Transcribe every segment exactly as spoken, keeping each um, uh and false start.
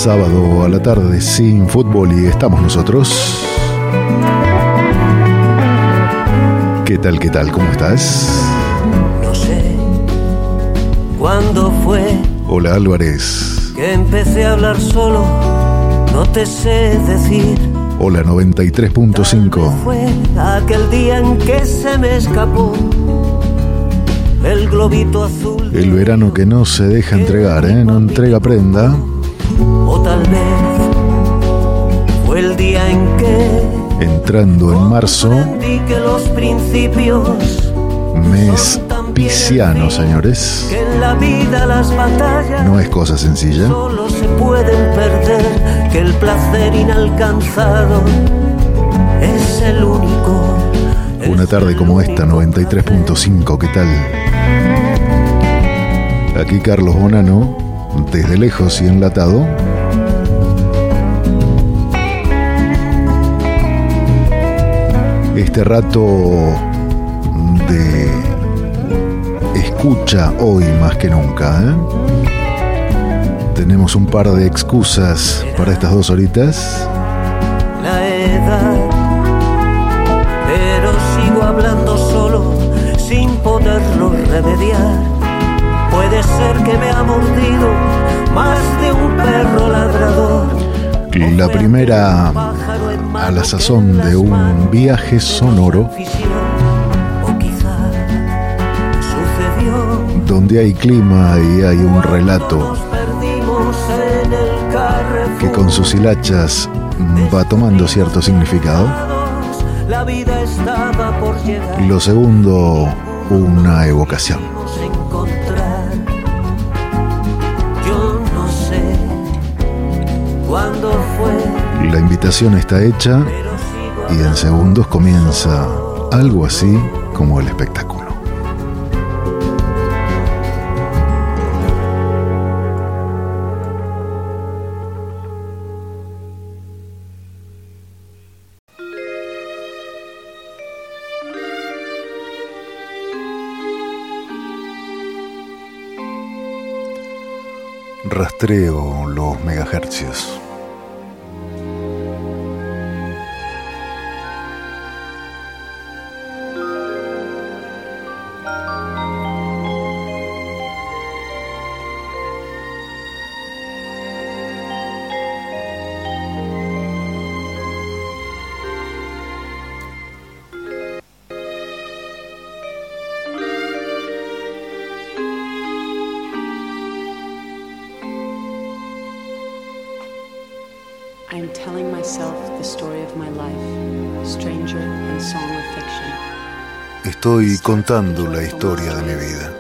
sábado a la tarde sin fútbol y estamos nosotros. ¿Qué tal, qué tal? ¿Cómo estás? No sé cuándo fue. Hola Álvarez. Que empecé a hablar solo, no te sé decir. Hola noventa y tres punto cinco. Fue aquel día en que se me escapó el globito azul. El verano que no se deja entregar, ¿eh? No entrega prenda. O tal vez fue el día en que, entrando en marzo, que los principios mes pisciano, señores. Que en la vida las batallas no es cosa sencilla. Solo se pueden perder, que el placer inalcanzado es el único. Una tarde como esta, noventa y tres punto cinco, ¿qué tal? Aquí Carlos Bonano, desde lejos y enlatado. Este rato de escucha hoy más que nunca, ¿eh? Tenemos un par de excusas para estas dos horitas. La edad, pero sigo hablando solo sin poderlo remediar. Puede ser que me ha mordido más de un perro ladrador. La primera a la sazón de un viaje sonoro donde hay clima y hay un relato que con sus hilachas va tomando cierto significado. Lo segundo, una evocación. La invitación está hecha y en segundos comienza algo así como el espectáculo. Rastreo los megahercios. Estoy contando la historia de mi vida,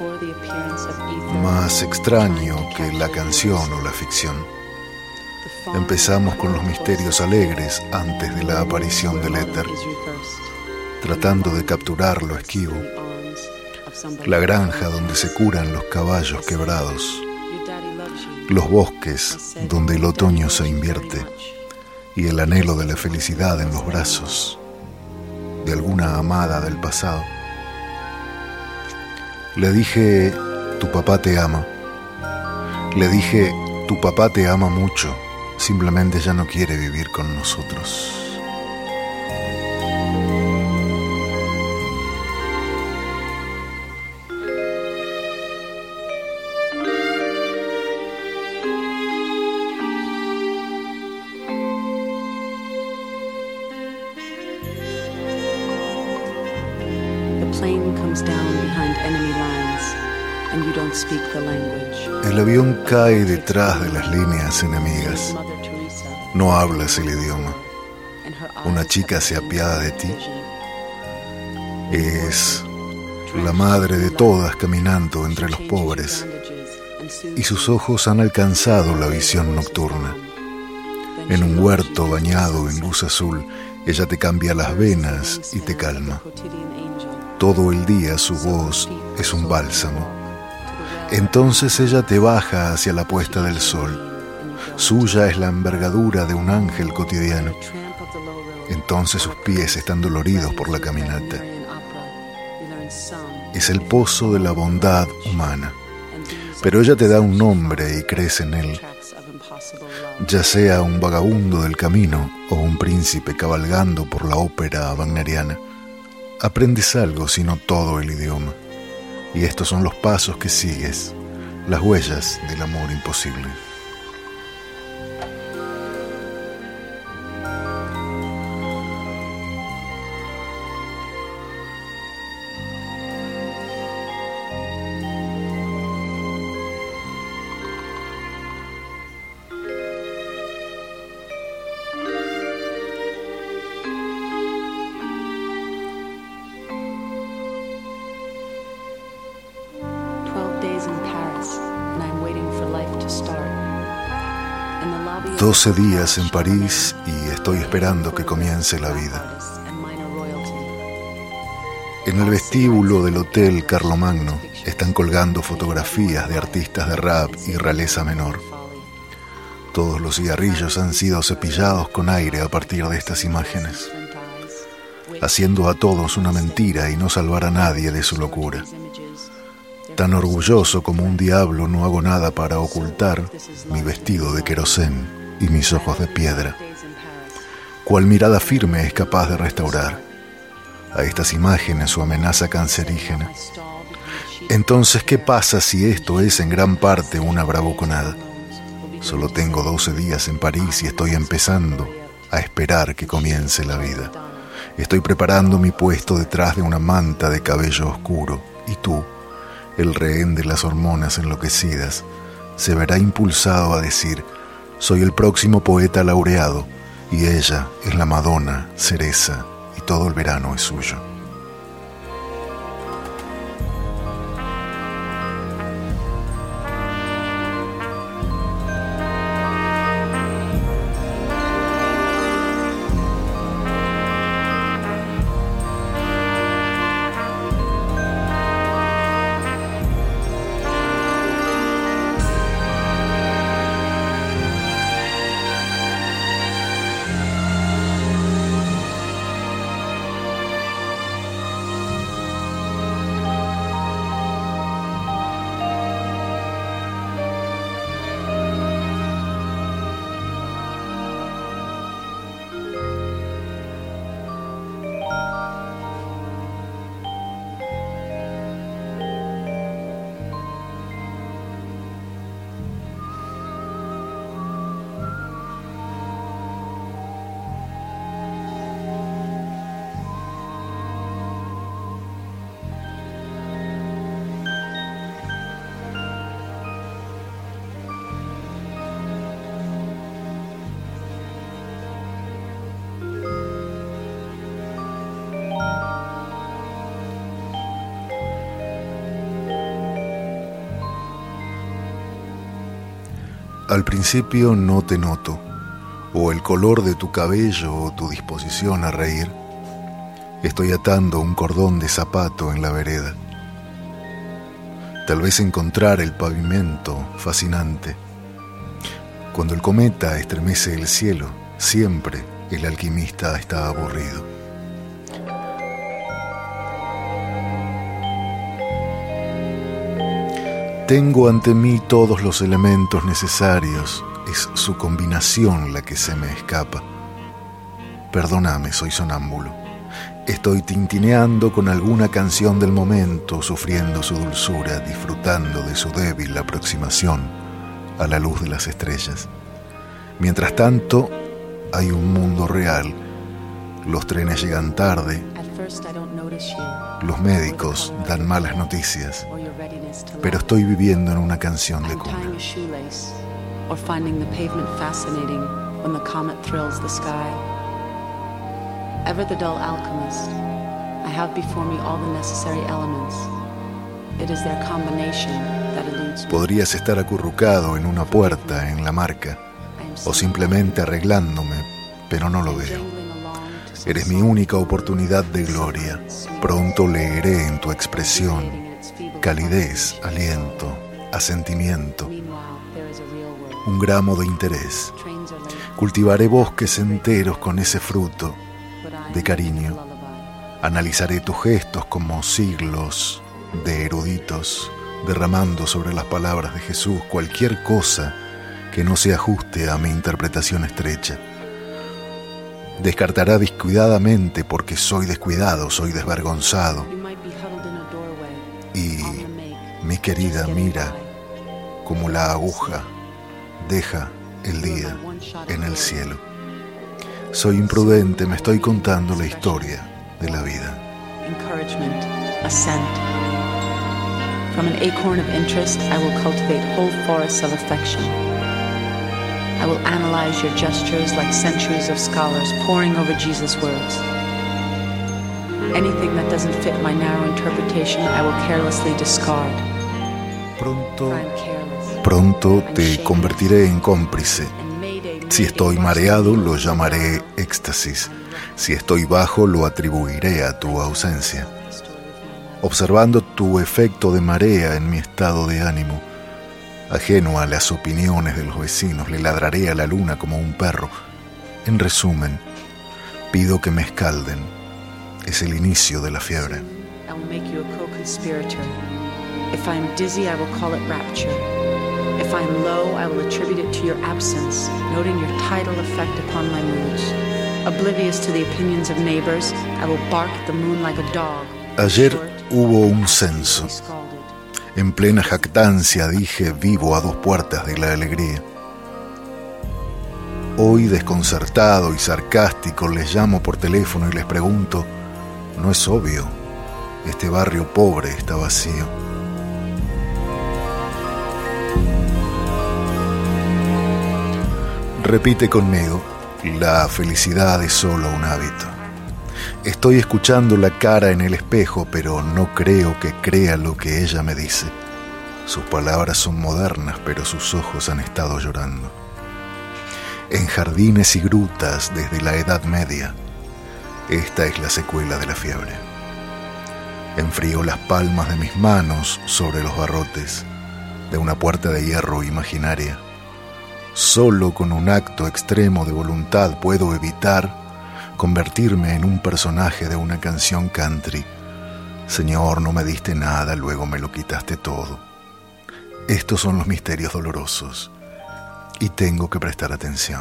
más extraño que la canción o la ficción. Empezamos con los misterios alegres antes de la aparición del éter, tratando de capturar lo esquivo, la granja donde se curan los caballos quebrados, los bosques donde el otoño se invierte y el anhelo de la felicidad en los brazos de alguna amada del pasado. Le dije, tu papá te ama. Le dije, tu papá te ama mucho, simplemente ya no quiere vivir con nosotros. El avión cae detrás de las líneas enemigas. No hablas el idioma. Una chica se apiada de ti. Es la madre de todas caminando entre los pobres, y sus ojos han alcanzado la visión nocturna. En un huerto bañado en luz azul, ella te cambia las venas y te calma. Todo el día su voz es un bálsamo. Entonces ella te baja hacia la puesta del sol. Suya es la envergadura de un ángel cotidiano. Entonces sus pies están doloridos por la caminata. Es el pozo de la bondad humana. Pero ella te da un nombre y crees en él. Ya sea un vagabundo del camino o un príncipe cabalgando por la ópera wagneriana, aprendes algo, si no todo el idioma. Y estos son los pasos que sigues, las huellas del amor imposible. Doce días en París y estoy esperando que comience la vida. En el vestíbulo del Hotel Carlomagno están colgando fotografías de artistas de rap y realeza menor. Todos los cigarrillos han sido cepillados con aire a partir de estas imágenes, haciendo a todos una mentira y no salvar a nadie de su locura. Tan orgulloso como un diablo no hago nada para ocultar mi vestido de querosén y mis ojos de piedra. ¿Cuál mirada firme es capaz de restaurar a estas imágenes su amenaza cancerígena? Entonces, ¿qué pasa si esto es en gran parte una bravuconada? Solo tengo doce días en París y estoy empezando a esperar que comience la vida. Estoy preparando mi puesto detrás de una manta de cabello oscuro, y tú, el rehén de las hormonas enloquecidas, se verá impulsado a decir: soy el próximo poeta laureado, y ella es la Madonna, cereza, y todo el verano es suyo. Al principio no te noto, o el color de tu cabello o tu disposición a reír. Estoy atando un cordón de zapato en la vereda. Tal vez encontrar el pavimento fascinante. Cuando el cometa estremece el cielo, siempre el alquimista está aburrido. Tengo ante mí todos los elementos necesarios, es su combinación la que se me escapa. Perdóname, soy sonámbulo. Estoy tintineando con alguna canción del momento, sufriendo su dulzura, disfrutando de su débil aproximación a la luz de las estrellas. Mientras tanto, hay un mundo real. Los trenes llegan tarde. Los médicos dan malas noticias. Pero estoy viviendo en una canción de cuna. Ever the dull alchemist, I have before me all the necessary elements. It is their combination that eludes me. Podrías estar acurrucado en una puerta en la marca, o simplemente arreglándome, pero no lo veo. Eres mi única oportunidad de gloria. Pronto leeré en tu expresión calidez, aliento, asentimiento, un gramo de interés. Cultivaré bosques enteros con ese fruto de cariño. Analizaré tus gestos como siglos de eruditos, derramando sobre las palabras de Jesús cualquier cosa que no se ajuste a mi interpretación estrecha. Descartará descuidadamente porque soy descuidado, soy desvergonzado. Y mi querida mira como la aguja deja el día en el cielo. Soy imprudente, me estoy contando la historia de la vida. Encouragement, assent. From an acorn of interest, I will cultivate whole forests of affection. I will analyze your gestures like centuries of scholars poring over Jesus' words. Anything that doesn't fit my narrow interpretation, I will carelessly discard. Pronto, pronto te convertiré en cómplice. Si estoy mareado, lo llamaré éxtasis. Si estoy bajo, lo atribuiré a tu ausencia. Observando tu efecto de marea en mi estado de ánimo, ajeno a las opiniones de los vecinos, le ladraré a la luna como un perro. En resumen, pido que me escalden. Es el inicio de la fiebre. I will make you a co-conspirator. If I am dizzy, I will call it rapture. If I am low, I will attribute it to your absence, noting your tidal effect upon my moods. Oblivious to the opinions of neighbors, I will bark at the moon like a dog. Ayer hubo un censo. En plena jactancia dije vivo a dos puertas de la alegría. Hoy, desconcertado y sarcástico, les llamo por teléfono y les pregunto, ¿no es obvio? Este barrio pobre está vacío. Repite conmigo, la felicidad es solo un hábito. Estoy escuchando la cara en el espejo, pero no creo que crea lo que ella me dice. Sus palabras son modernas, pero sus ojos han estado llorando. En jardines y grutas desde la Edad Media, esta es la secuela de la fiebre. Enfrío las palmas de mis manos sobre los barrotes de una puerta de hierro imaginaria. Solo con un acto extremo de voluntad puedo evitar convertirme en un personaje de una canción country. Señor, no me diste nada, luego me lo quitaste todo. Estos son los misterios dolorosos y tengo que prestar atención.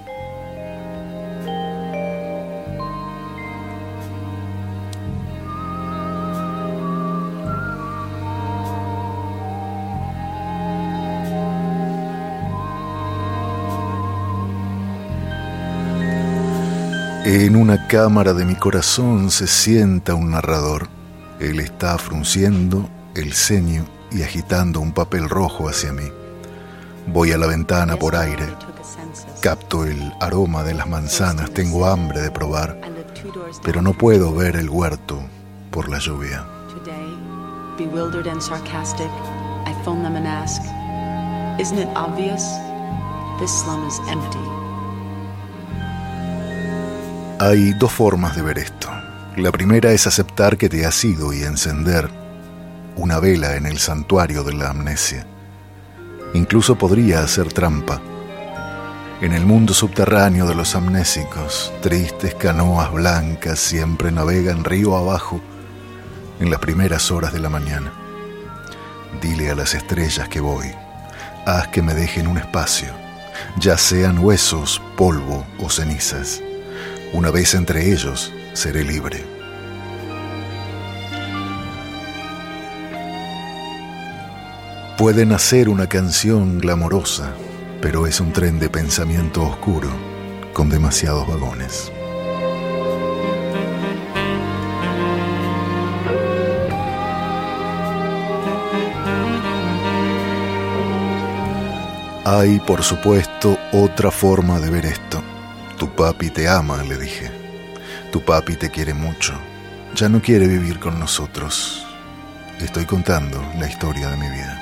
En una cámara de mi corazón se sienta un narrador. Él está frunciendo el ceño y agitando un papel rojo hacia mí. Voy a la ventana por aire. Capto el aroma de las manzanas. Tengo hambre de probar, pero no puedo ver el huerto por la lluvia. Bewildered and sarcastic, I phone them and ask, "Isn't it obvious? This slum is empty." Hay dos formas de ver esto. La primera es aceptar que te has ido y encender una vela en el santuario de la amnesia. Incluso podría hacer trampa. En el mundo subterráneo de los amnésicos, tristes canoas blancas siempre navegan río abajo en las primeras horas de la mañana. Dile a las estrellas que voy. Haz que me dejen un espacio, ya sean huesos, polvo o cenizas. Una vez entre ellos, seré libre. Puede nacer una canción glamorosa, pero es un tren de pensamiento oscuro, con demasiados vagones. Hay, por supuesto, otra forma de ver esto. Tu papi te ama, le dije. Tu papi te quiere mucho. Ya no quiere vivir con nosotros. Estoy contando la historia de mi vida.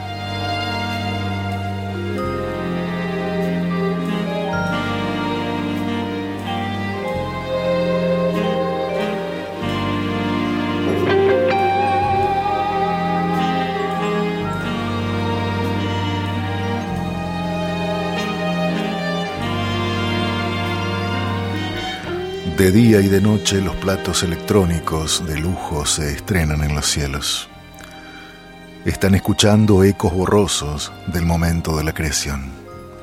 De día y de noche los platos electrónicos de lujo se estrenan en los cielos. Están escuchando ecos borrosos del momento de la creación.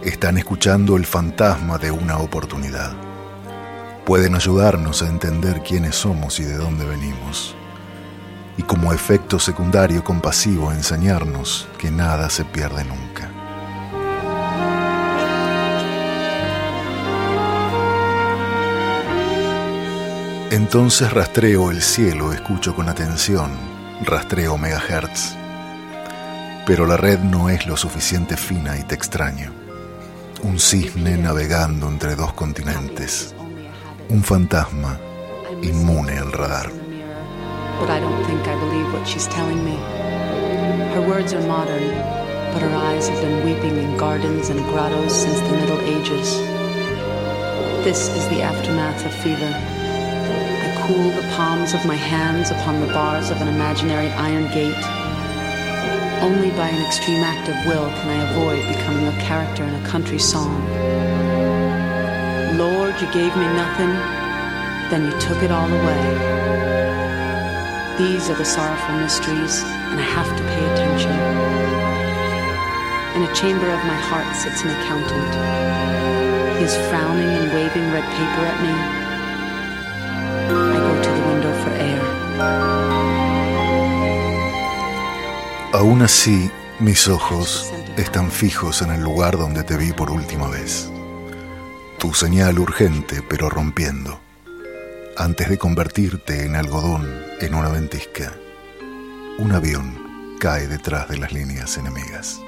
están escuchando el fantasma de una oportunidad. Pueden ayudarnos a entender quiénes somos y de dónde venimos. Y como efecto secundario compasivo enseñarnos que nada se pierde nunca. Entonces rastreo el cielo, escucho con atención, rastreo megahertz. Pero la red no es lo suficiente fina y te extraño. Un cisne navegando entre dos continentes. Un fantasma inmune al radar. But I don't think I believe what she's telling me. Her words are modern, but her eyes have been weeping in gardens and grottos since the Middle Ages. This is the aftermath of fever. I cool the palms of my hands upon the bars of an imaginary iron gate. Only by an extreme act of will can I avoid becoming a character in a country song. Lord, you gave me nothing, then you took it all away. These are the sorrowful mysteries, and I have to pay attention. In a chamber of my heart sits an accountant. He is frowning and waving red paper at me. I go to the window for air. Aún así, mis ojos están fijos en el lugar donde te vi por última vez. Tu señal urgente, pero rompiendo. Antes de convertirte en algodón en una ventisca, un avión cae detrás de las líneas enemigas.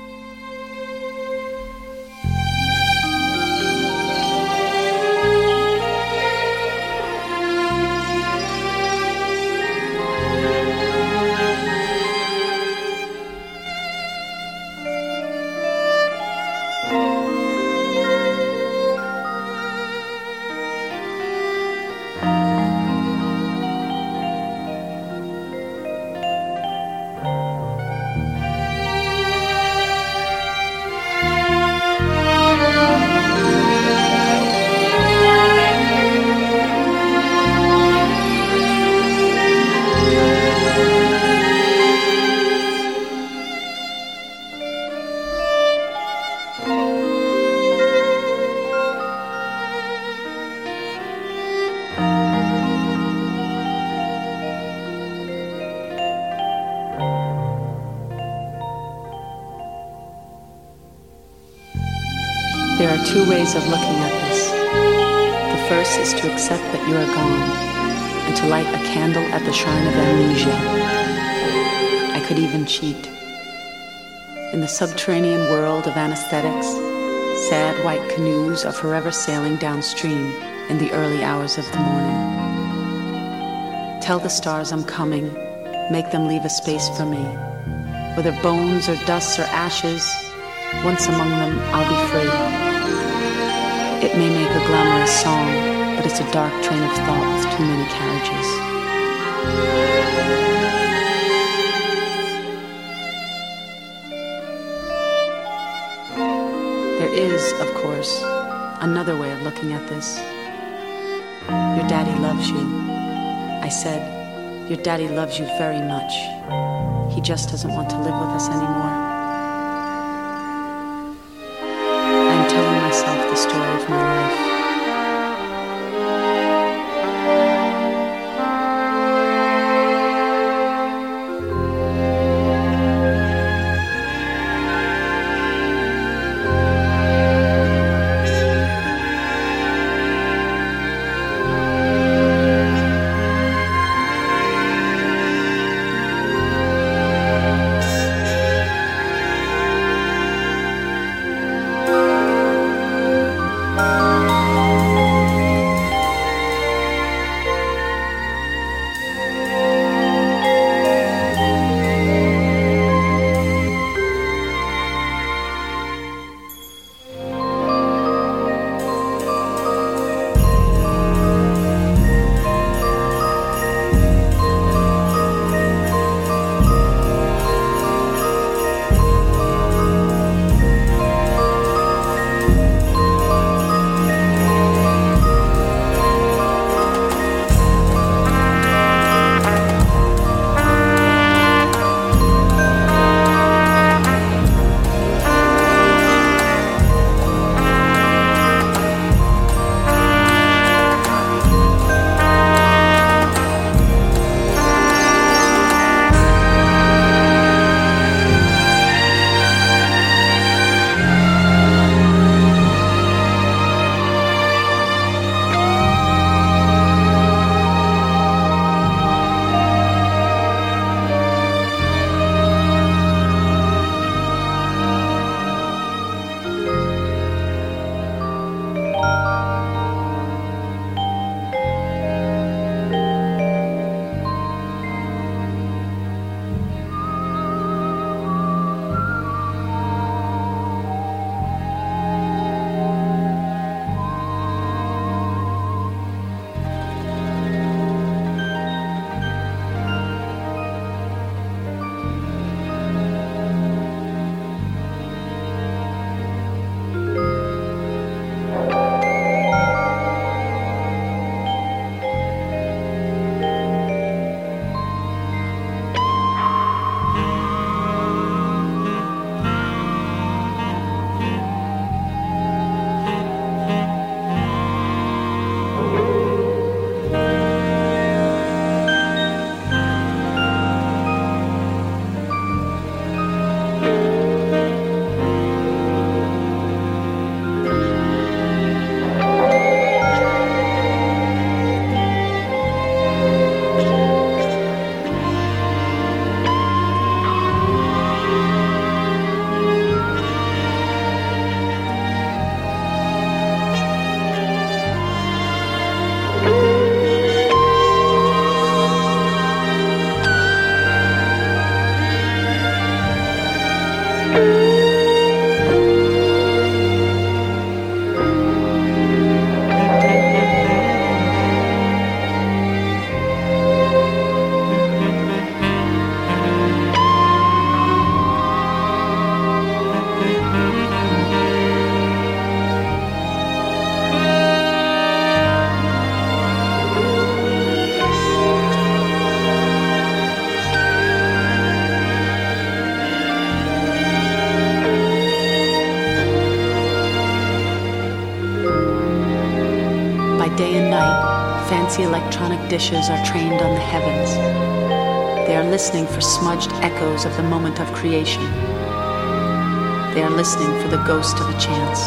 There are two ways of looking at this. The first is to accept that you are gone and to light a candle at the shrine of amnesia. I could even cheat. In the subterranean world of anesthetics, sad white canoes are forever sailing downstream in the early hours of the morning. Tell the stars I'm coming, make them leave a space for me. Whether bones or dust or ashes, once among them I'll be free. It may make a glamorous song, but it's a dark train of thought with too many carriages. There is, of course, another way of looking at this. Your daddy loves you. I said, your daddy loves you very much. He just doesn't want to live with us anymore. I'm telling myself the story of my life. day and night, fancy electronic dishes are trained on the heavens. They are listening for smudged echoes of the moment of creation. They are listening for the ghost of a chance.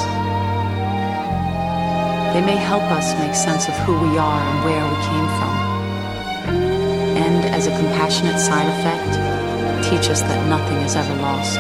They may help us make sense of who we are and where we came from. And as a compassionate side effect, teach us that nothing is ever lost.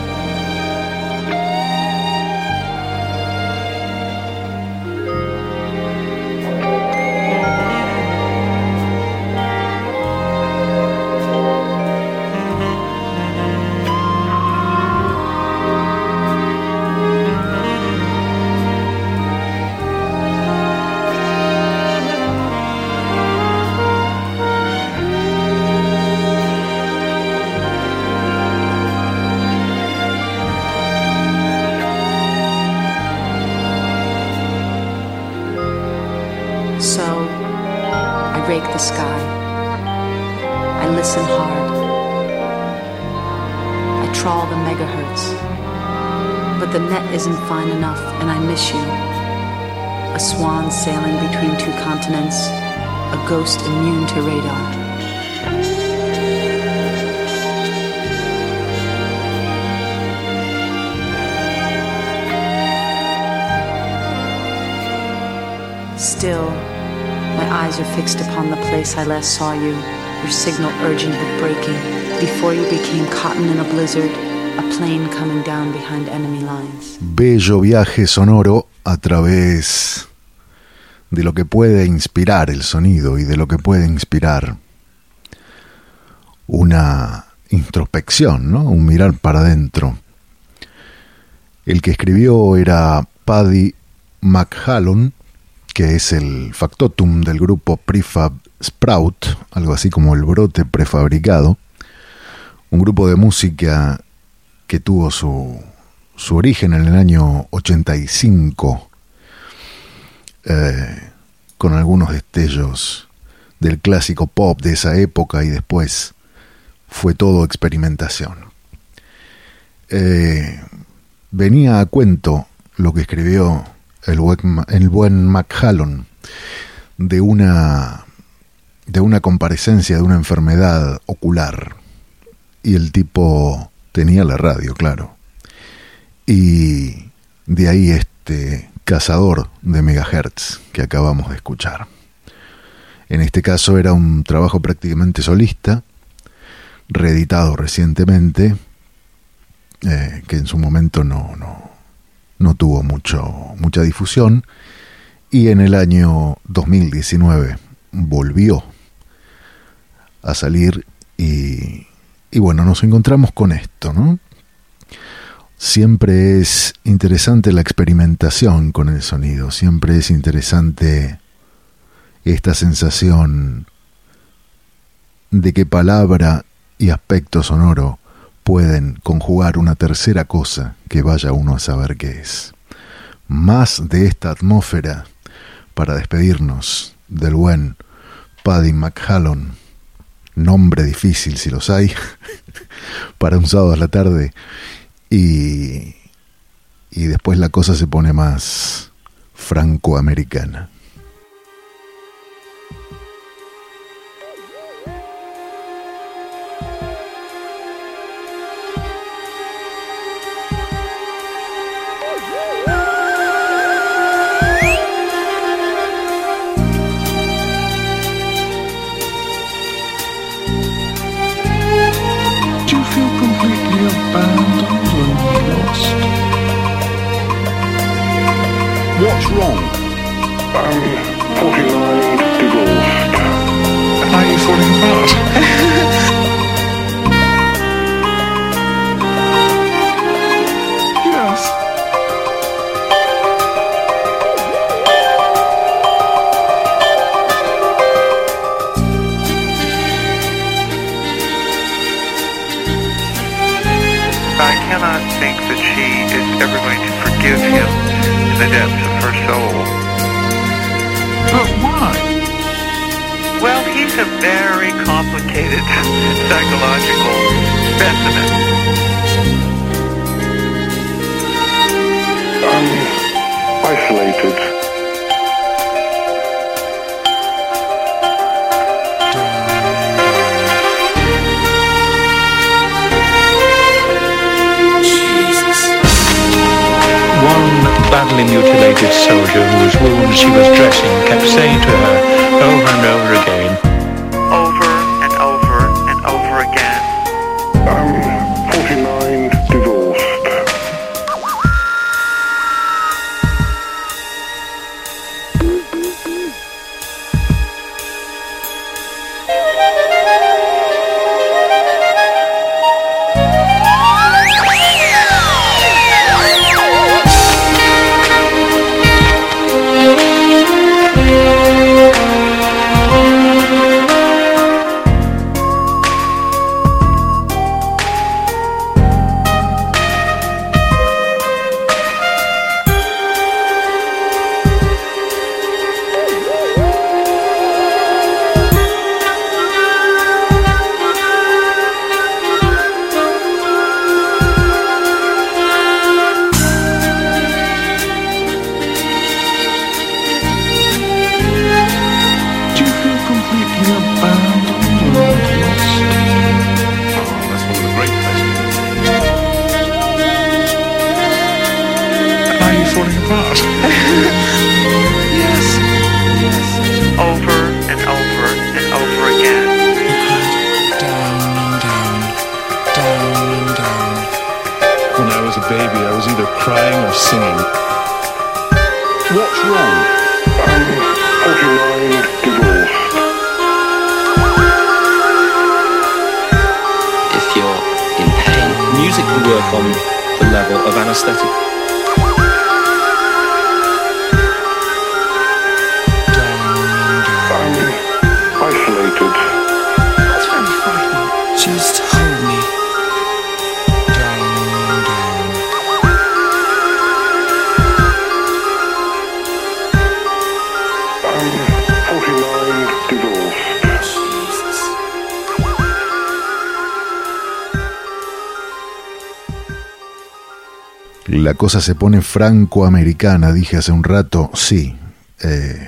The sky. I listen hard. I trawl the megahertz. But the net isn't fine enough, and I miss you. A swan sailing between two continents, a ghost immune to radar. Still, my eyes are fixed upon the place I last saw you, your signal urging but breaking, before you became cotton in a blizzard, a plane coming down behind enemy lines. Bello viaje sonoro a través de lo que puede inspirar el sonido y de lo que puede inspirar una introspección, ¿no? Un mirar para adentro. El que escribió era Paddy McHallon, que es el factotum del grupo Prefab Sprout, algo así como el brote prefabricado, un grupo de música que tuvo su, su origen en el año ochenta y cinco, eh, con algunos destellos del clásico pop de esa época, y después fue todo experimentación. Eh, venía a cuento lo que escribió el buen, el buen McHallon de una de una comparecencia de una enfermedad ocular, y el tipo tenía la radio, claro, y de ahí este cazador de megahertz que acabamos de escuchar. En este caso era un trabajo prácticamente solista, reeditado recientemente, eh, que en su momento no no no tuvo mucho, mucha difusión, y en el año dos mil diecinueve volvió a salir y, y bueno, nos encontramos con esto, ¿no? Siempre es interesante la experimentación con el sonido, siempre es interesante esta sensación de que palabra y aspecto sonoro pueden conjugar una tercera cosa que vaya uno a saber qué es. Más de esta atmósfera para despedirnos del buen Paddy McHallon, nombre difícil si los hay, para un sábado a la tarde, y, y después la cosa se pone más francoamericana. What's wrong? I'm forty-nine divorced. Are you falling apart? Yes. I cannot think that she is ever going to forgive him in the depths of her soul. But why? Well, he's a very complicated psychological specimen. I'm isolated. wounded soldier whose wounds she was dressing kept saying to her over and over again, over and over and over again. I'm forty-nine, divorced. La cosa se pone francoamericana, dije hace un rato, sí, eh,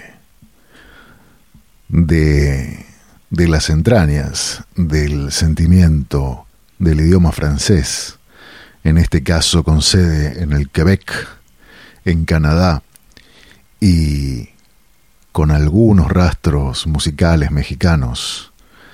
de, de las entrañas, del sentimiento del idioma francés, en este caso con sede en el Quebec, en Canadá, y con algunos rastros musicales mexicanos,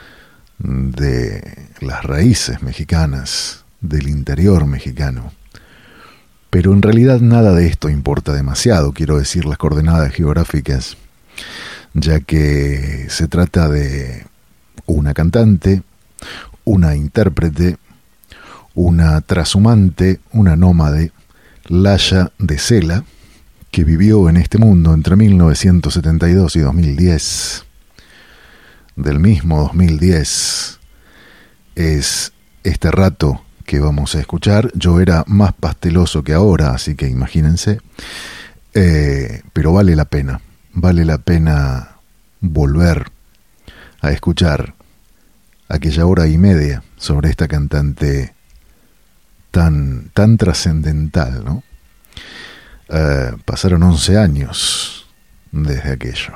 de las raíces mexicanas, del interior mexicano. Pero en realidad nada de esto importa demasiado, quiero decir, las coordenadas geográficas, ya que se trata de una cantante, una intérprete, una trashumante, una nómade, Laya de Sela, que vivió en este mundo entre mil novecientos setenta y dos y dos mil diez. Del mismo dos mil diez es este rato que vamos a escuchar. Yo era más pasteloso que ahora, así que imagínense, eh, pero vale la pena, vale la pena volver a escuchar aquella hora y media sobre esta cantante tan, tan trascendental, ¿no? Eh, pasaron once años desde aquello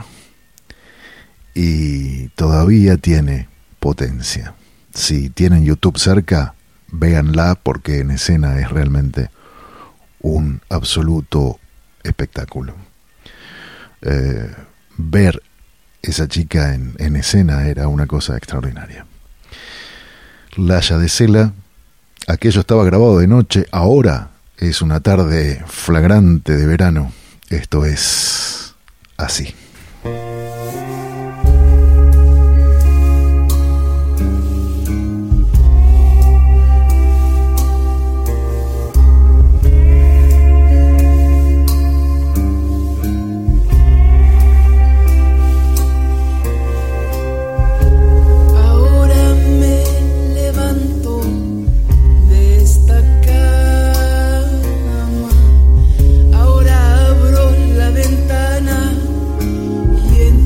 y todavía tiene potencia. Si tienen YouTube cerca, véanla, porque en escena es realmente un absoluto espectáculo. Eh, ver esa chica en, en escena era una cosa extraordinaria. Laya de Sela, aquello estaba grabado de noche, ahora es una tarde flagrante de verano. Esto es así. Y en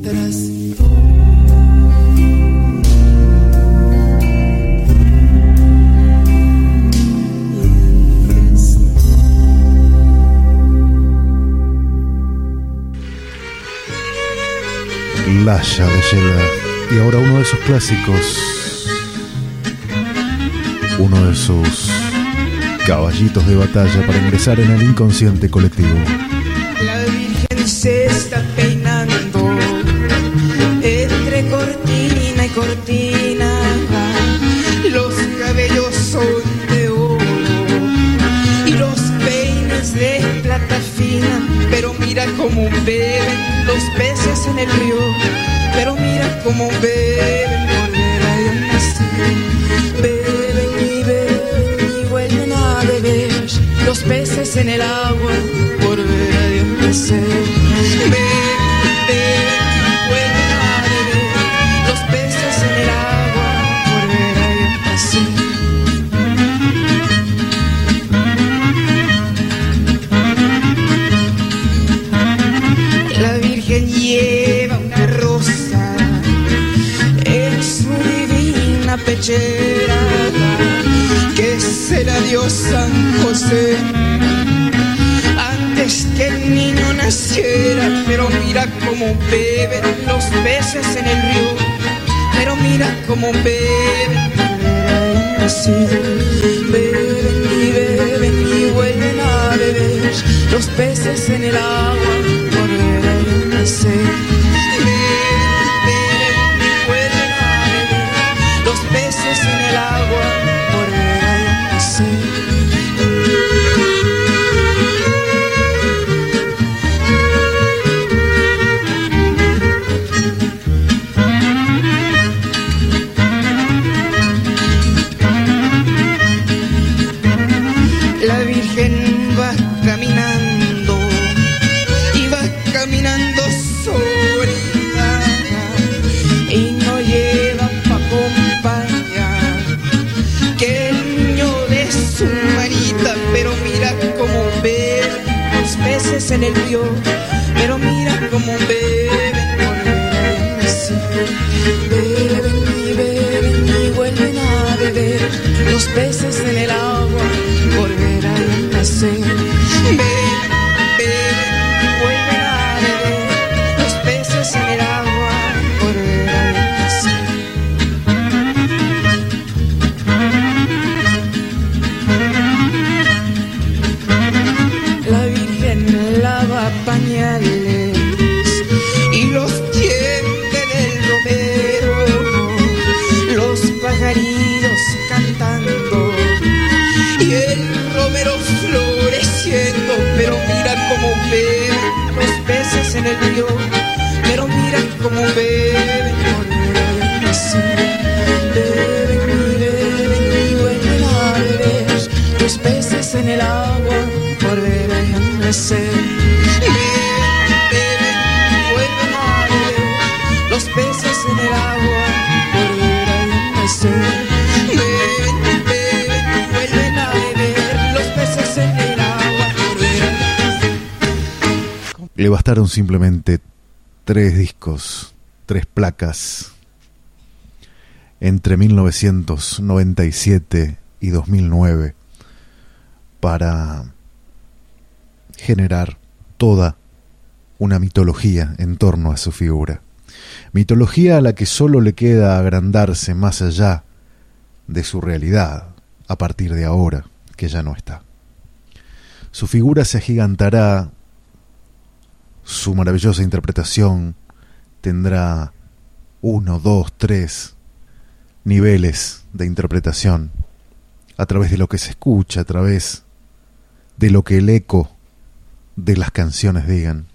atrás. Lascia de Shella. Y ahora uno de sus clásicos, uno de sus caballitos de batalla para ingresar en el inconsciente colectivo. La Virgen se está peinando entre cortina y cortina. Los cabellos son de oro y los peines de plata fina. Pero mira cómo beben los peces en el río. Pero mira cómo beben, volverá a nacer. Beben y beben y vuelven a beber. Los peces en el agua, volverá a nacer. Beben, beben y vuelven a beber. Los peces en el agua, volverá a nacer. La Virgen lleva una rosa en su divina pechera que se la dio San José antes que el niño naciera. Pero mira cómo beben los peces en el río. Pero mira cómo beben, volverá a nacer. Beben y beben y vuelven a beber. Los peces en el agua, volverá a nacer. Beben, beben y vuelven a beber. Los peces en el agua, volverá a nacer. La Virgen va caminando y va caminando solita y no lleva pa' acompañar que el niño de su manita. Pero mira cómo beben los peces en el río. Pero mira cómo beben, volverán a nacer. Beben y beben y vuelven a beber. Los peces en el agua, volverán a nacer. Beben, beben y vuelven a beber. Los peces en el agua, volverán a nacer. La Virgen lava pañales y los tiende del romero. Los pajarillos cantando y el romero floreciendo. Pero mira cómo beben los peces en el río. Pero mira cómo beben, volverán a nacer. Beben y beben y vuelven a beber. Los peces en el agua, volverán a nacer. Beben, beben y vuelven a beber. Los peces en el agua, volverán a nacer. Beben, beben y vuelven a beber. Los peces en el agua, volverán a nacer. Le bastaron simplemente tres discos, tres placas, entre mil novecientos noventa y siete y dos mil nueve para generar toda una mitología en torno a su figura. Mitología a la que solo le queda agrandarse más allá de su realidad a partir de ahora, que ya no está. Su figura se agigantará, su maravillosa interpretación tendrá uno, dos, tres niveles de interpretación a través de lo que se escucha, a través de lo que el eco de las canciones digan.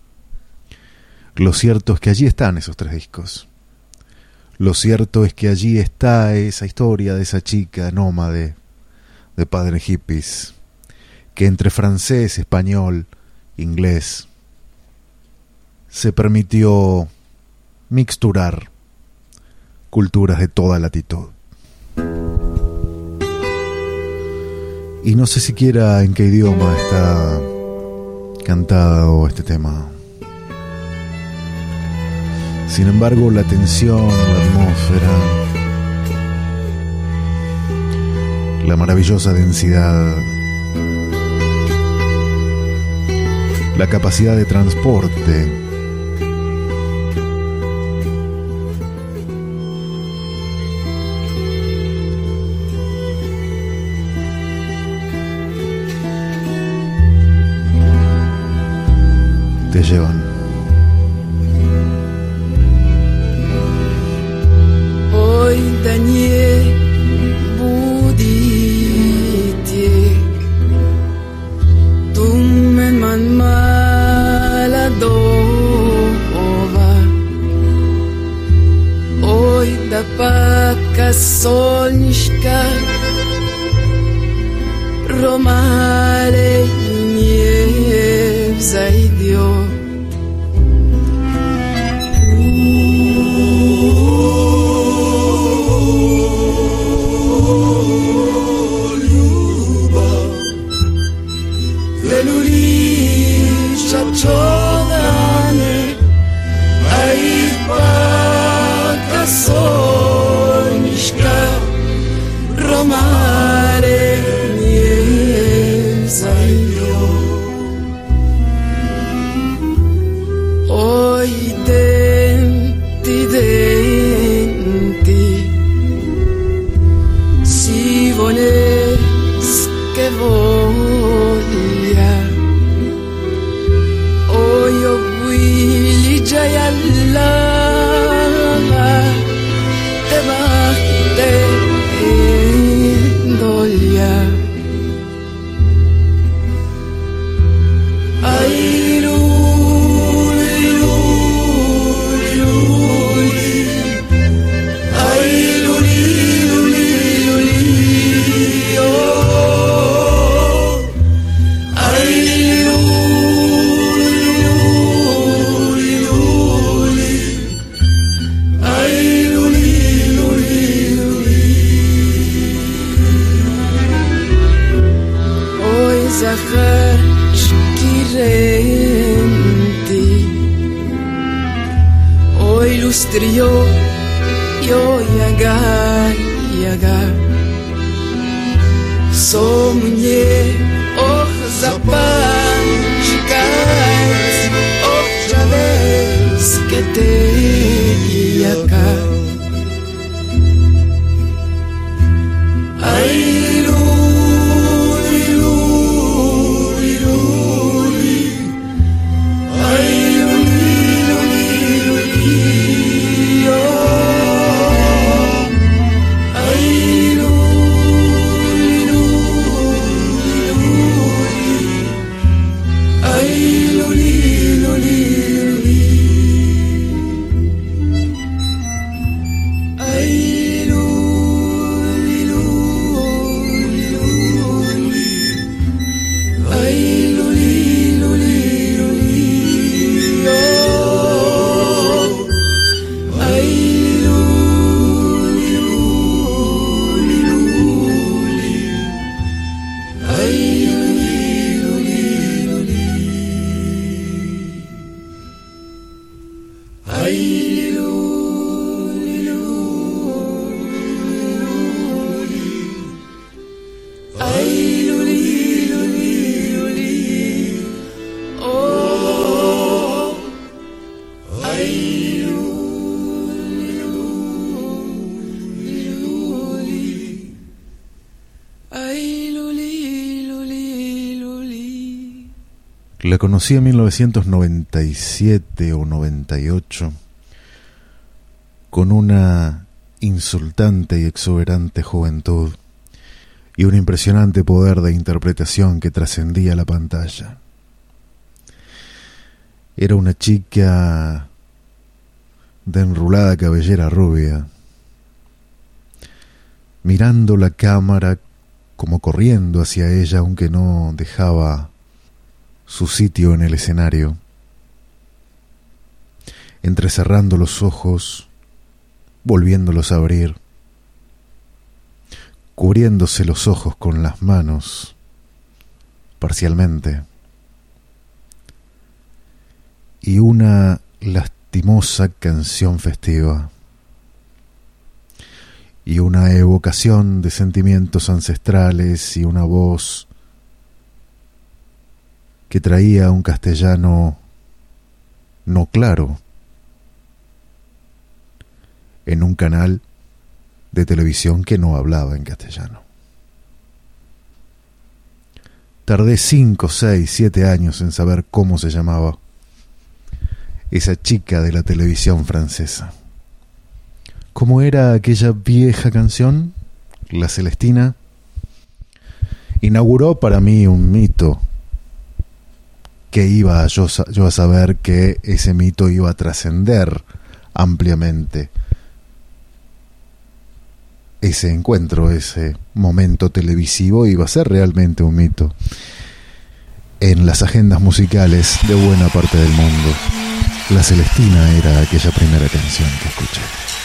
Lo cierto es que allí están esos tres discos. Lo cierto es que allí está esa historia de esa chica nómade de padres hippies que entre francés, español, inglés se permitió mixturar culturas de toda latitud. Y no sé siquiera en qué idioma está cantado este tema. Sin embargo, la tensión, la atmósfera, la maravillosa densidad, la capacidad de transporte, te llevan. Ой, да не будете думе ман молодого. Ой, да пока солнышко ромале не взойдет. Чудане, ай, пока солнышко ромаре не взойдет. Ой, дenti, denti, si voles che voglia. Io vuoi già Allah te batte dolia. Ai luli luli luli, ai luli luli luli, oh, ai Захар Шкиренти, ой, лустрио, io яга, яга, сомне, ох, запанчикать, ох, чавес, que te яга. Ай, La conocí en mil novecientos noventa y siete o noventa y ocho con una insultante y exuberante juventud y un impresionante poder de interpretación que trascendía la pantalla. Era una chica de enrulada cabellera rubia, mirando la cámara como corriendo hacia ella, aunque no dejaba su sitio en el escenario, entrecerrando los ojos, volviéndolos a abrir, cubriéndose los ojos con las manos, parcialmente, y una lastimosa canción festiva y una evocación de sentimientos ancestrales y una voz que traía un castellano no claro en un canal de televisión que no hablaba en castellano. Tardé cinco, seis, siete años en saber cómo se llamaba esa chica de la televisión francesa. ¿Cómo era aquella vieja canción? La Celestina inauguró para mí un mito que iba yo, yo a saber que ese mito iba a trascender ampliamente ese encuentro, ese momento televisivo iba a ser realmente un mito en las agendas musicales de buena parte del mundo. La Celestina era aquella primera canción que escuché.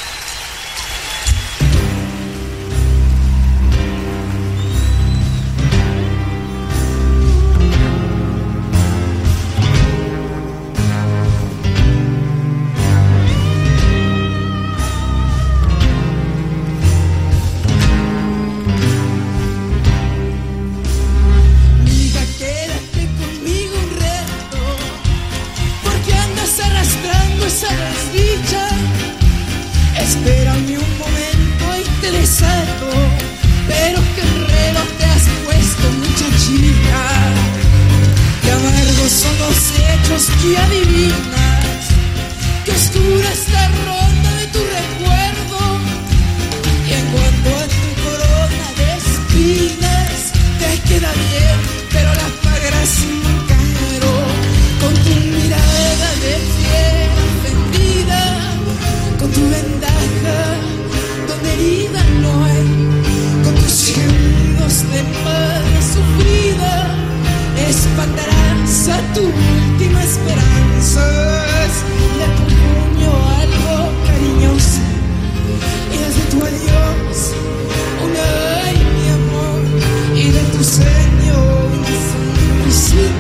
Y adivinas que oscura esta ronda de tu recuerdo, y en cuanto a tu corona de espinas te queda bien, pero la pagarás muy caro con tu mirada de fiera ofendida, con tu vendaja donde herida no hay, con tus gemidos de madre sufrida, espantarás a tu última esperanza, y a tu puño algo cariñoso, y haz de tu adiós un ay mi amor, y de tu sueño una sonrisita.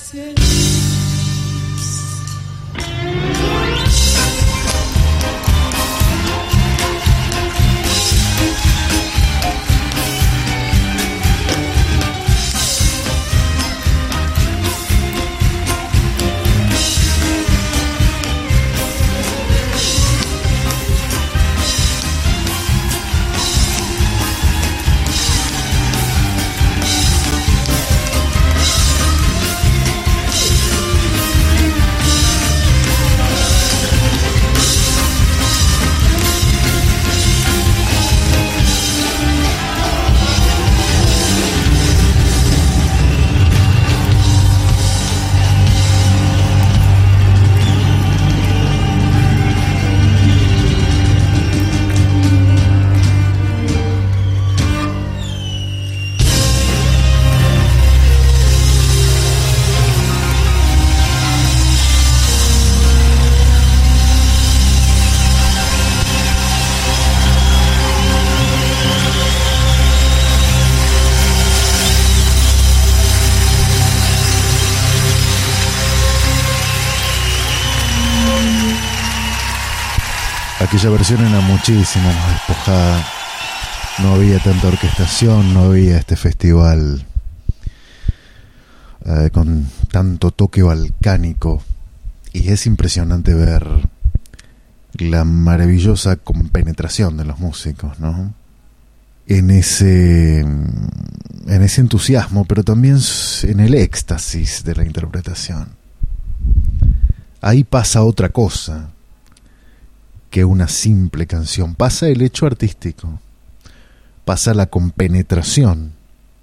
Aquella versión era muchísimo más despojada. No había tanta orquestación, no había este festival eh, con tanto toque balcánico. Y es impresionante ver la maravillosa compenetración de los músicos, ¿no? En ese, en ese entusiasmo, pero también en el éxtasis de la interpretación. Ahí pasa otra cosa que una simple canción. Pasa el hecho artístico, pasa la compenetración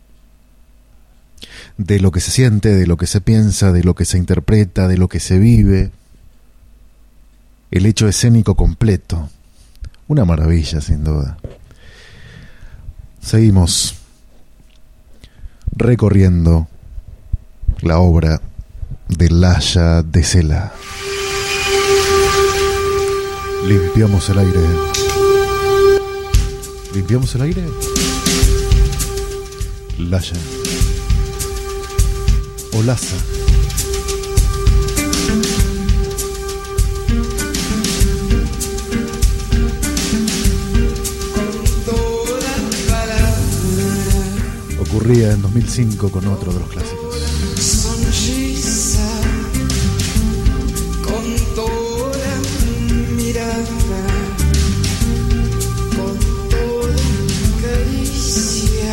de lo que se siente, de lo que se piensa, de lo que se interpreta, de lo que se vive. El hecho escénico completo. Una maravilla, sin duda. Seguimos recorriendo la obra de Laya de Sela. Limpiamos el aire. ¿Limpiamos el aire? Laya. O Laza. Ocurría en dos mil cinco con otro de los clásicos. Sonrisa con toda mirada, con toda caricia,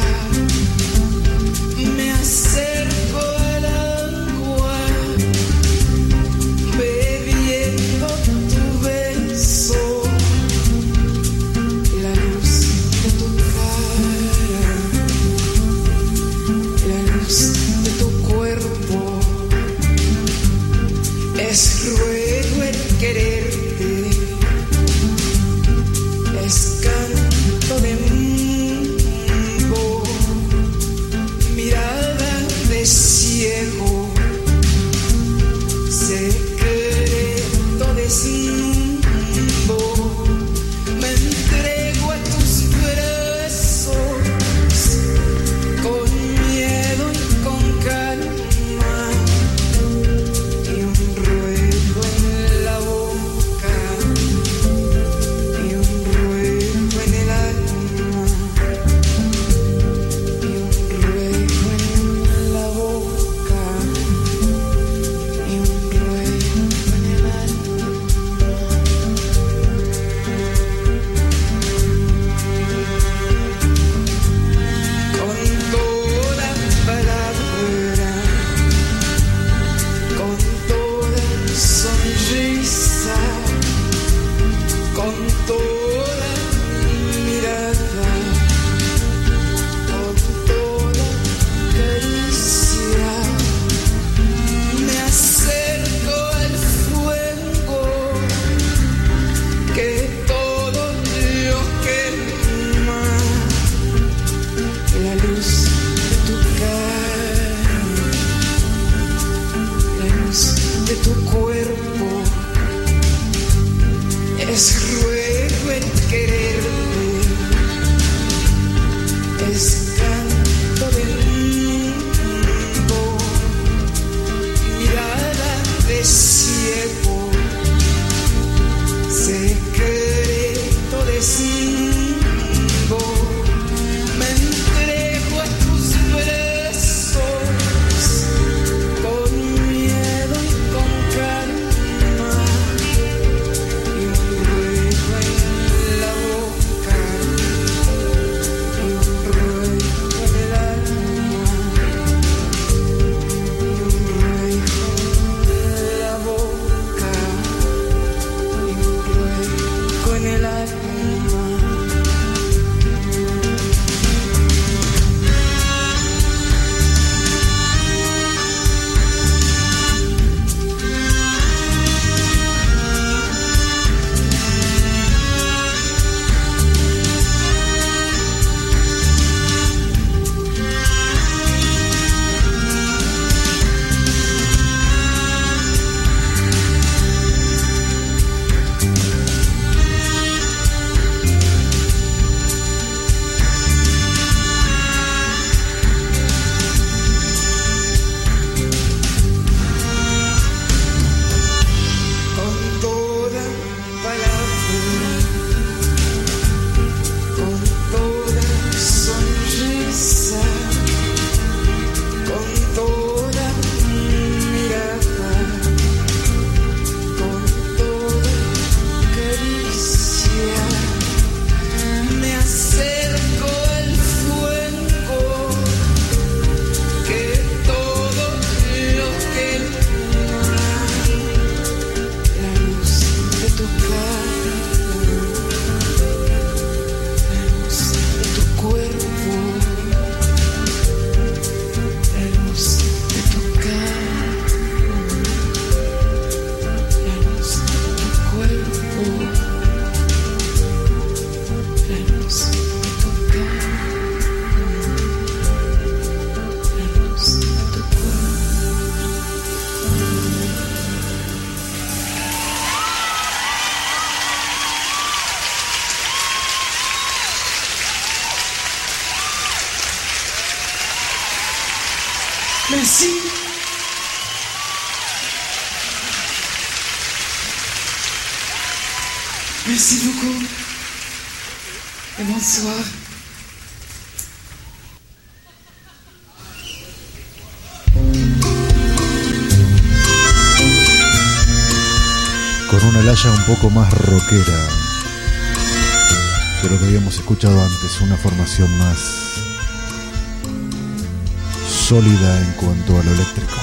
me acerco al agua, bebiendo tu beso, la luz de tu cara, la luz de tu cuerpo, es ruego el quererte, es canto de mundo, mirada de ciego, secreto desnudo, me entrego a tus brazos, con miedo y con calma, y un ruego en la boca, y un ruego en el alma, y un ruego en la boca, y un ruego en el alma. Con toda palabra, con toda sonrisa, con toda mirada, con toda caricia, me acerco al fuego que todo lo quema, la luz de tu cara, la luz de tu cuerpo, es ruego el quererte, es canto del mundo, Merci. Merci beaucoup. Et bonsoir. Con una Laya un poco más rockera de lo que habíamos escuchado antes, una formación más sólida en cuanto a lo eléctrico.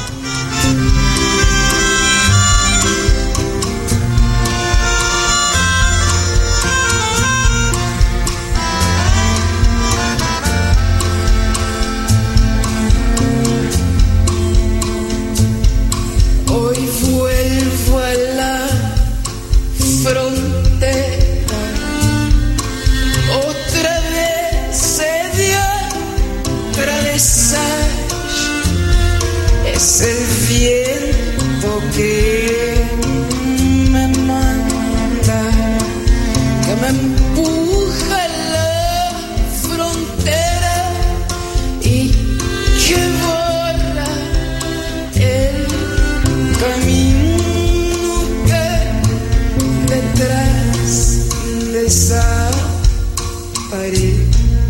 Hoy vuelvo a la frontera, otra vez he de atravesar. Es el viento que me manda, que me empuja a la frontera y que borra el camino que detrás de esa pared.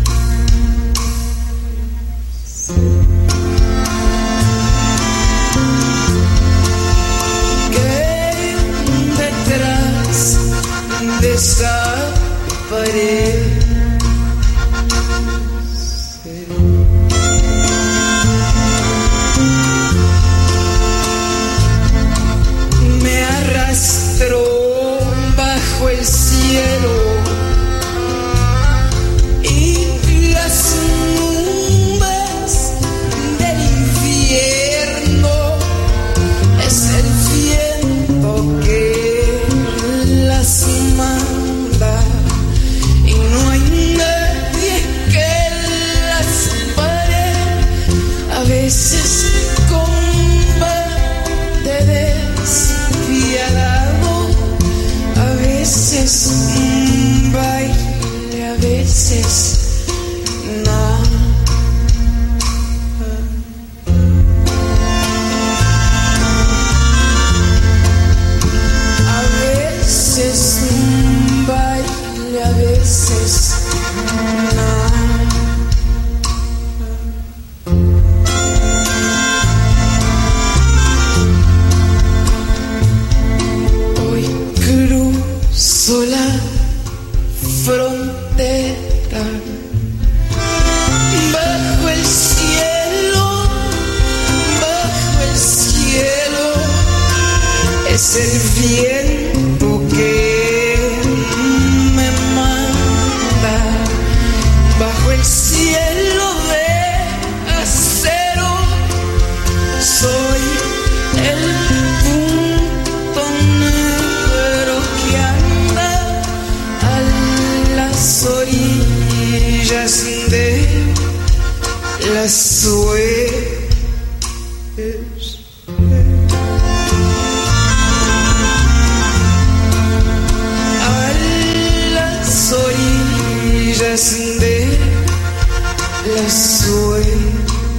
Desaparecer. Me arrastró bajo el cielo y las nubes del infierno. Es el viento que las manda y no hay nadie que las pare. A veces combate despiadado, a veces un baile, a veces nada. A veces un baile, a veces nada. Hoy cruzo la frontera, bajo el cielo, bajo el cielo. Es el viento que me manda, bajo el cielo de acero. Soy el punto negro que anda a las orillas de las sueños. Orillas de las sueños.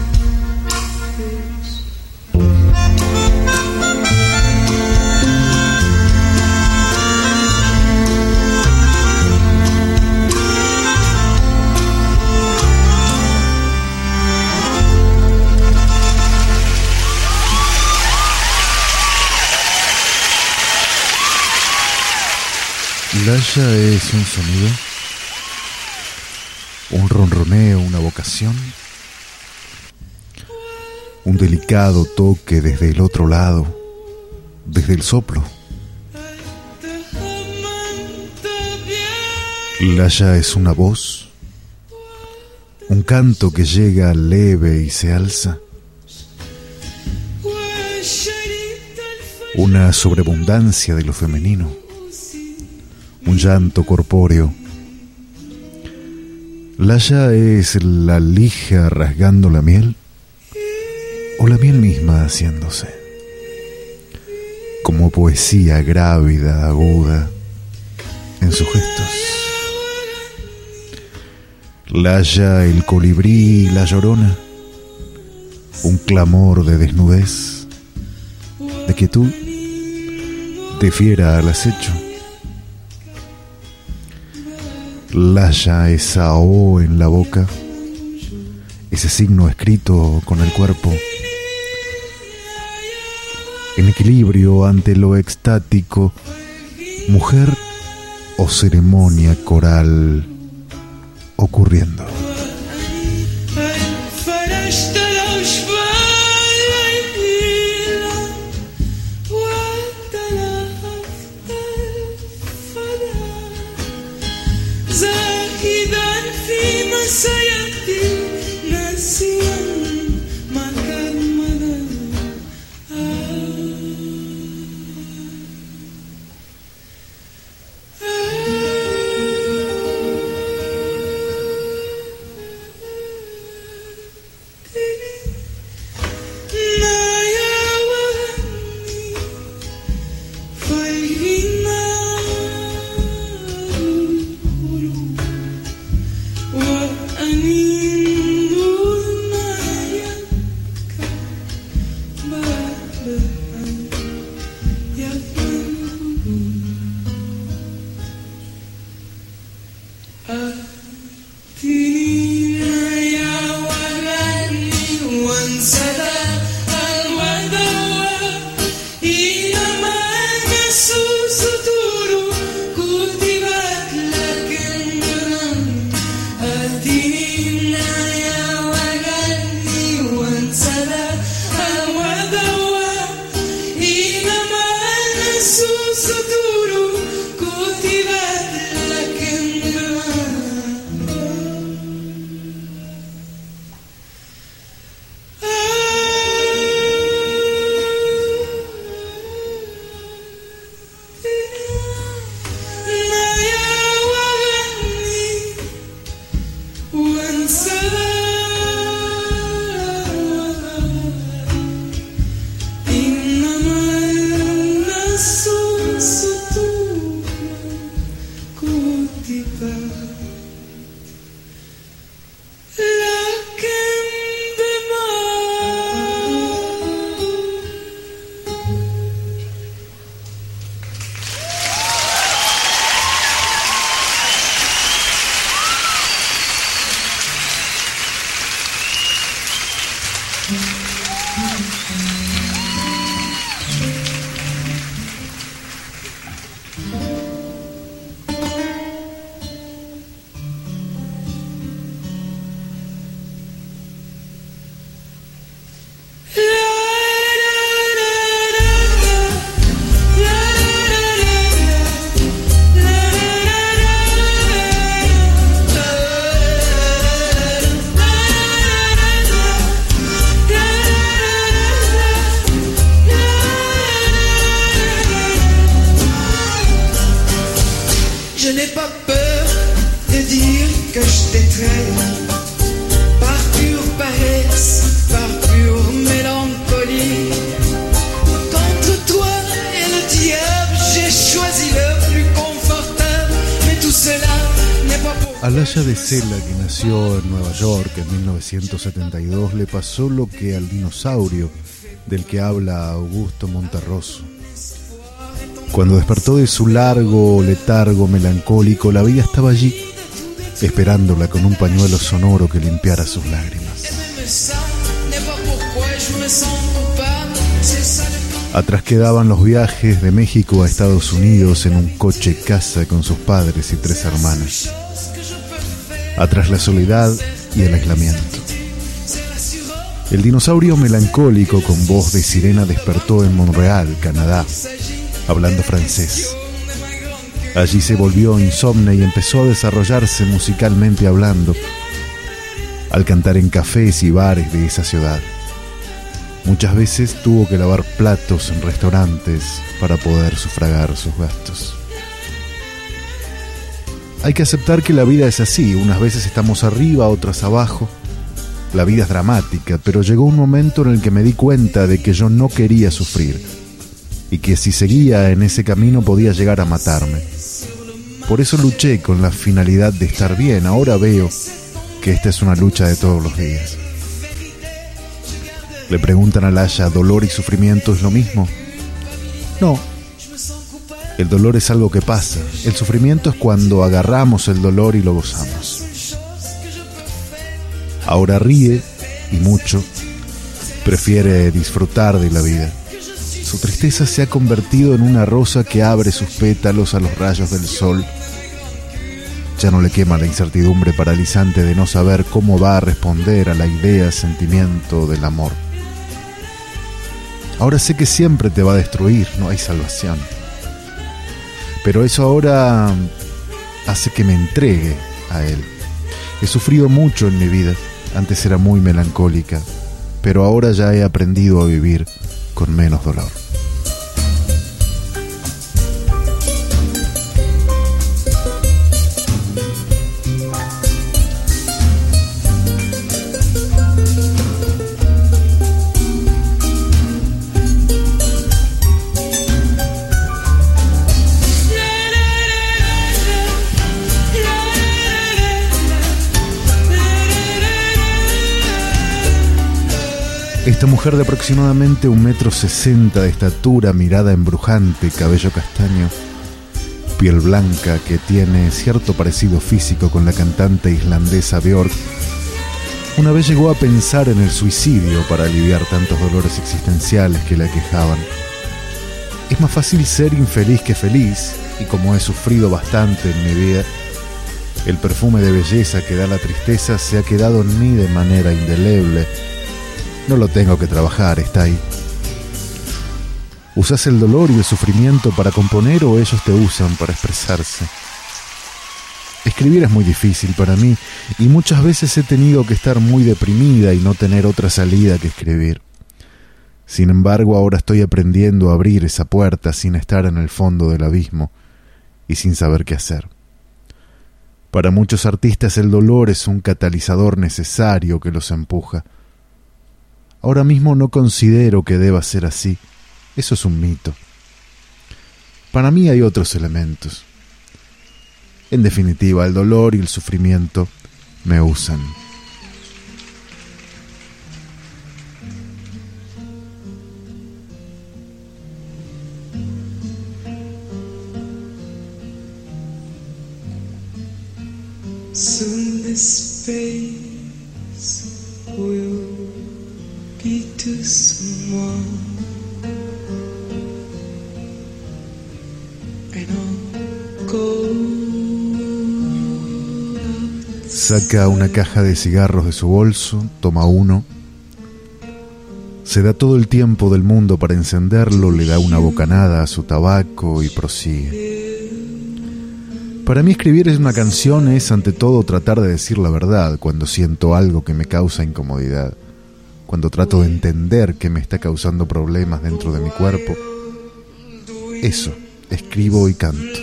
Laya es un sonido, un ronroneo, una vocación, un delicado toque desde el otro lado, desde el soplo. Laya es una voz, un canto que llega leve y se alza, una sobreabundancia de lo femenino, un llanto corpóreo. Laya es la lija rasgando la miel o la miel misma haciéndose, como poesía grávida, aguda en sus gestos. Laya el colibrí y la llorona, un clamor de desnudez, de quietud, de fiera al acecho. Laya esa O en la boca, ese signo escrito con el cuerpo, en equilibrio ante lo extático, mujer o ceremonia coral ocurriendo. Alaya de Sela, que nació en Nueva York en mil novecientos setenta y dos, le pasó lo que al dinosaurio del que habla Augusto Monterroso. Cuando despertó de su largo letargo melancólico, la vida estaba allí, esperándola con un pañuelo sonoro que limpiara sus lágrimas. Atrás quedaban los viajes de México a Estados Unidos en un coche casa con sus padres y tres hermanas. Atrás la soledad y el aislamiento. El dinosaurio melancólico con voz de sirena despertó en Montreal, Canadá, hablando francés. Allí se volvió insomne y empezó a desarrollarse musicalmente hablando, al cantar en cafés y bares de esa ciudad. Muchas veces tuvo que lavar platos en restaurantes para poder sufragar sus gastos. Hay que aceptar que la vida es así, unas veces estamos arriba, otras abajo. La vida es dramática, pero llegó un momento en el que me di cuenta de que yo no quería sufrir y que si seguía en ese camino podía llegar a matarme. Por eso luché con la finalidad de estar bien. Ahora veo que esta es una lucha de todos los días. Le preguntan a Laya, ¿dolor y sufrimiento es lo mismo? No. El dolor es algo que pasa. El sufrimiento es cuando agarramos el dolor y lo gozamos. Ahora ríe, y mucho. Prefiere disfrutar de la vida. Su tristeza se ha convertido en una rosa que abre sus pétalos a los rayos del sol. Ya no le quema la incertidumbre paralizante de no saber cómo va a responder a la idea, sentimiento del amor. Ahora sé que siempre te va a destruir, no hay salvación. Pero eso ahora hace que me entregue a él. He sufrido mucho en mi vida. Antes era muy melancólica, pero ahora ya he aprendido a vivir con menos dolor. Esta mujer de aproximadamente un metro sesenta de estatura, mirada embrujante, cabello castaño, piel blanca que tiene cierto parecido físico con la cantante islandesa Björk, una vez llegó a pensar en el suicidio para aliviar tantos dolores existenciales que la aquejaban. Es más fácil ser infeliz que feliz, y como he sufrido bastante en mi vida, el perfume de belleza que da la tristeza se ha quedado en mí de manera indeleble. No lo tengo que trabajar, está ahí. ¿Usas el dolor y el sufrimiento para componer o ellos te usan para expresarse? Escribir es muy difícil para mí y muchas veces he tenido que estar muy deprimida y no tener otra salida que escribir. Sin embargo, ahora estoy aprendiendo a abrir esa puerta sin estar en el fondo del abismo y sin saber qué hacer. Para muchos artistas el dolor es un catalizador necesario que los empuja. Ahora mismo no considero que deba ser así. Eso es un mito. Para mí hay otros elementos. En definitiva, el dolor y el sufrimiento me usan. Soon this space will be too small, and I'll go. Saca una caja de cigarros de su bolso, toma uno, se da todo el tiempo del mundo para encenderlo, le da una bocanada a su tabaco y prosigue. Para mí escribir es una canción, es ante todo tratar de decir la verdad cuando siento algo que me causa incomodidad. Cuando trato de entender qué me está causando problemas dentro de mi cuerpo. Eso, escribo y canto.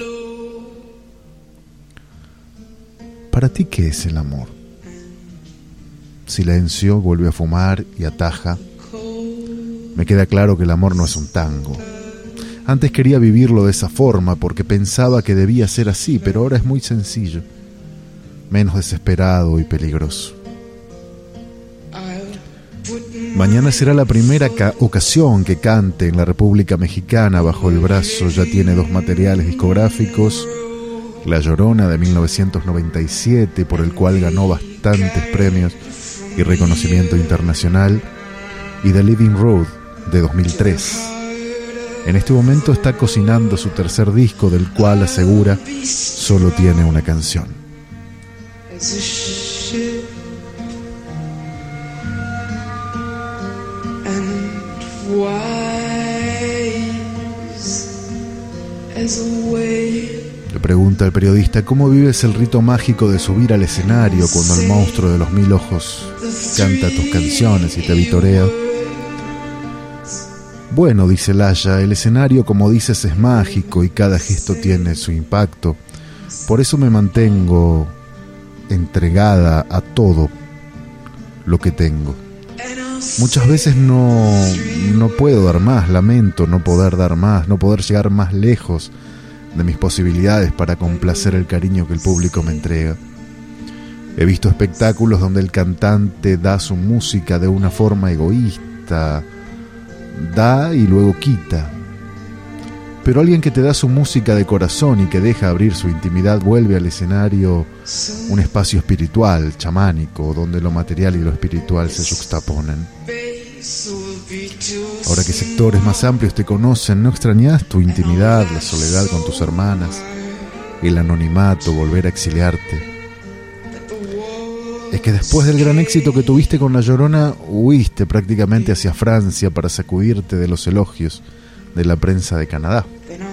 ¿Para ti qué es el amor? Silencio, vuelve a fumar y ataja. Me queda claro que el amor no es un tango. Antes quería vivirlo de esa forma porque pensaba que debía ser así, pero ahora es muy sencillo, menos desesperado y peligroso. Mañana será la primera ca- ocasión que cante en la República Mexicana. Bajo el brazo ya tiene dos materiales discográficos: La Llorona de mil novecientos noventa y siete, por el cual ganó bastantes premios y reconocimiento internacional, y The Living Road de dos mil tres. En este momento está cocinando su tercer disco, del cual asegura solo tiene una canción. Le pregunta al periodista: ¿cómo vives el rito mágico de subir al escenario cuando el monstruo de los mil ojos canta tus canciones y te vitorea? Bueno, dice Laya, el escenario, como dices, es mágico y cada gesto tiene su impacto. Por eso me mantengo entregada a todo lo que tengo. Muchas veces no, no puedo dar más, lamento no poder dar más, no poder llegar más lejos de mis posibilidades para complacer el cariño que el público me entrega. He visto espectáculos donde el cantante da su música de una forma egoísta, artista da y luego quita. Pero alguien que te da su música de corazón y que deja abrir su intimidad vuelve al escenario un espacio espiritual, chamánico, donde lo material y lo espiritual se juxtaponen. Ahora que sectores más amplios te conocen, ¿no extrañas tu intimidad, la soledad con tus hermanas, el anonimato, volver a exiliarte? Es que después del gran éxito que tuviste con La Llorona, huiste prácticamente hacia Francia para sacudirte de los elogios de la prensa de Canadá.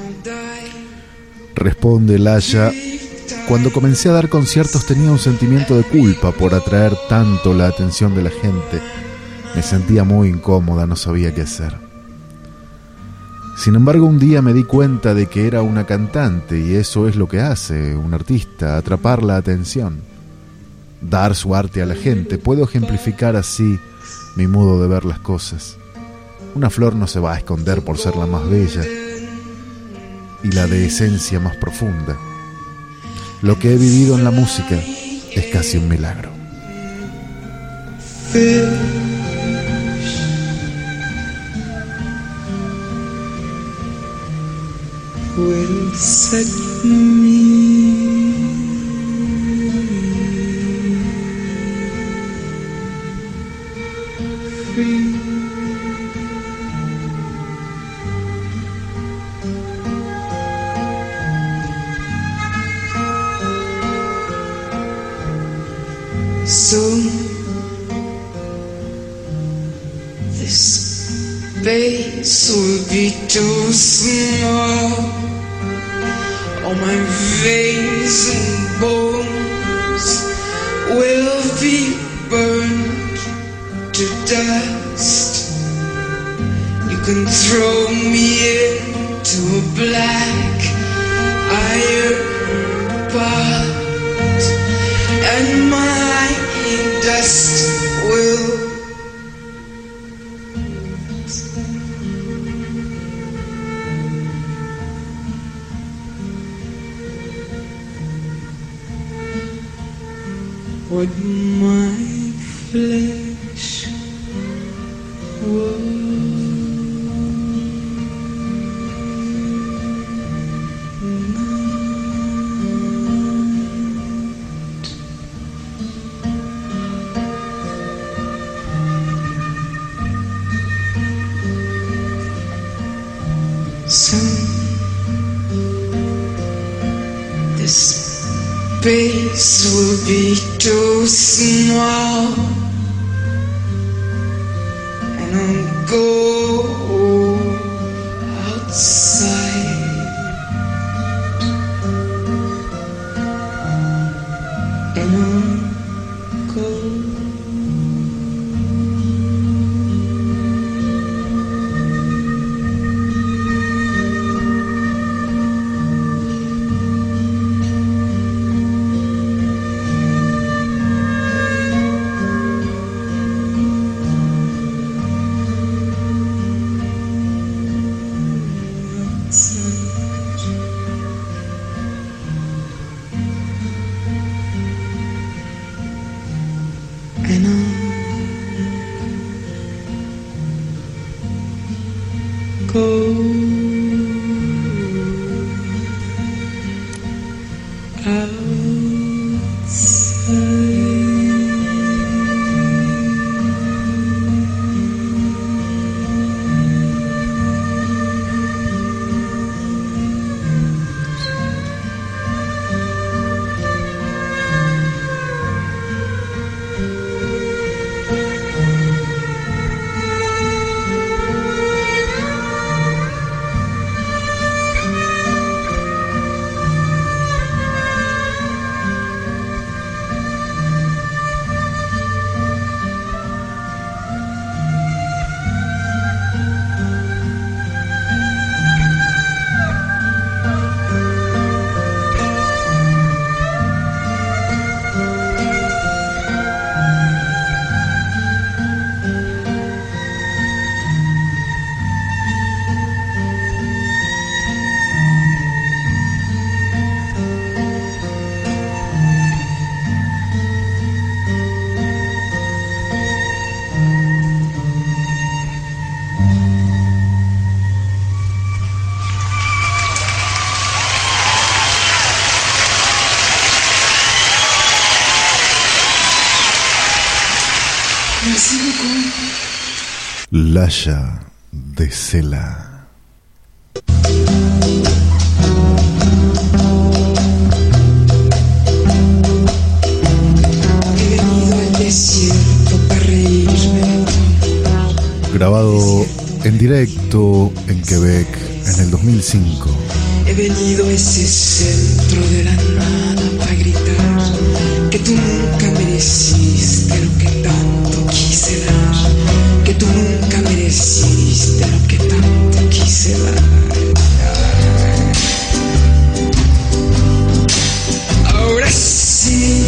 Responde Laya: cuando comencé a dar conciertos tenía un sentimiento de culpa por atraer tanto la atención de la gente. Me sentía muy incómoda, no sabía qué hacer. Sin embargo, un día me di cuenta de que era una cantante, y eso es lo que hace un artista, atrapar la atención, dar su arte a la gente. Puedo ejemplificar así mi modo de ver las cosas. Una flor no se va a esconder por ser la más bella y la de esencia más profunda. Lo que he vivido en la música es casi un milagro. Will set me free. Soon this space will be too small. All my veins and bones will be burned to dust. You can throw me into a black iron pot, and my dust will what my flesh was. Soon this space will be too small, and I'll go outside and I'll go. Laya de Sela. He venido al desierto para reírme. Grabado en directo en Quebec en el dos mil cinco. He venido a ese centro de la nada para gritar que tú nunca mereciste lo que tanto quise dar, que tú nunca mereciste lo que tanto quise dar. Ahora sí,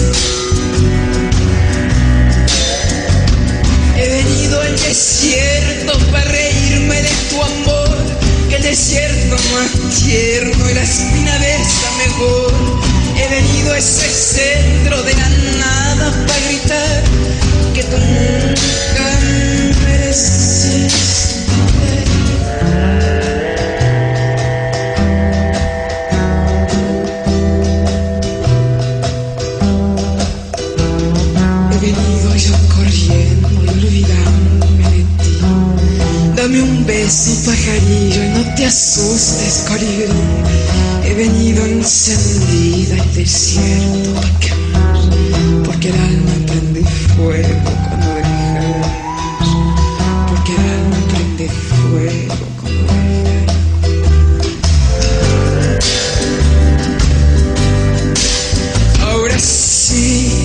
he venido al desierto para reírme de tu amor, que el desierto más tierno y la espina besa mejor. He venido a ese centro de la nada para gritar que tú nunca mereciste. He venido yo corriendo y olvidándome de ti. Dame un beso, pajarillo, y no te asustes, colibrí. He venido encendida al desierto para quemar, porque el alma prende fuego cuando dejas, porque el alma prende fuego cuando dejas. Ahora sí,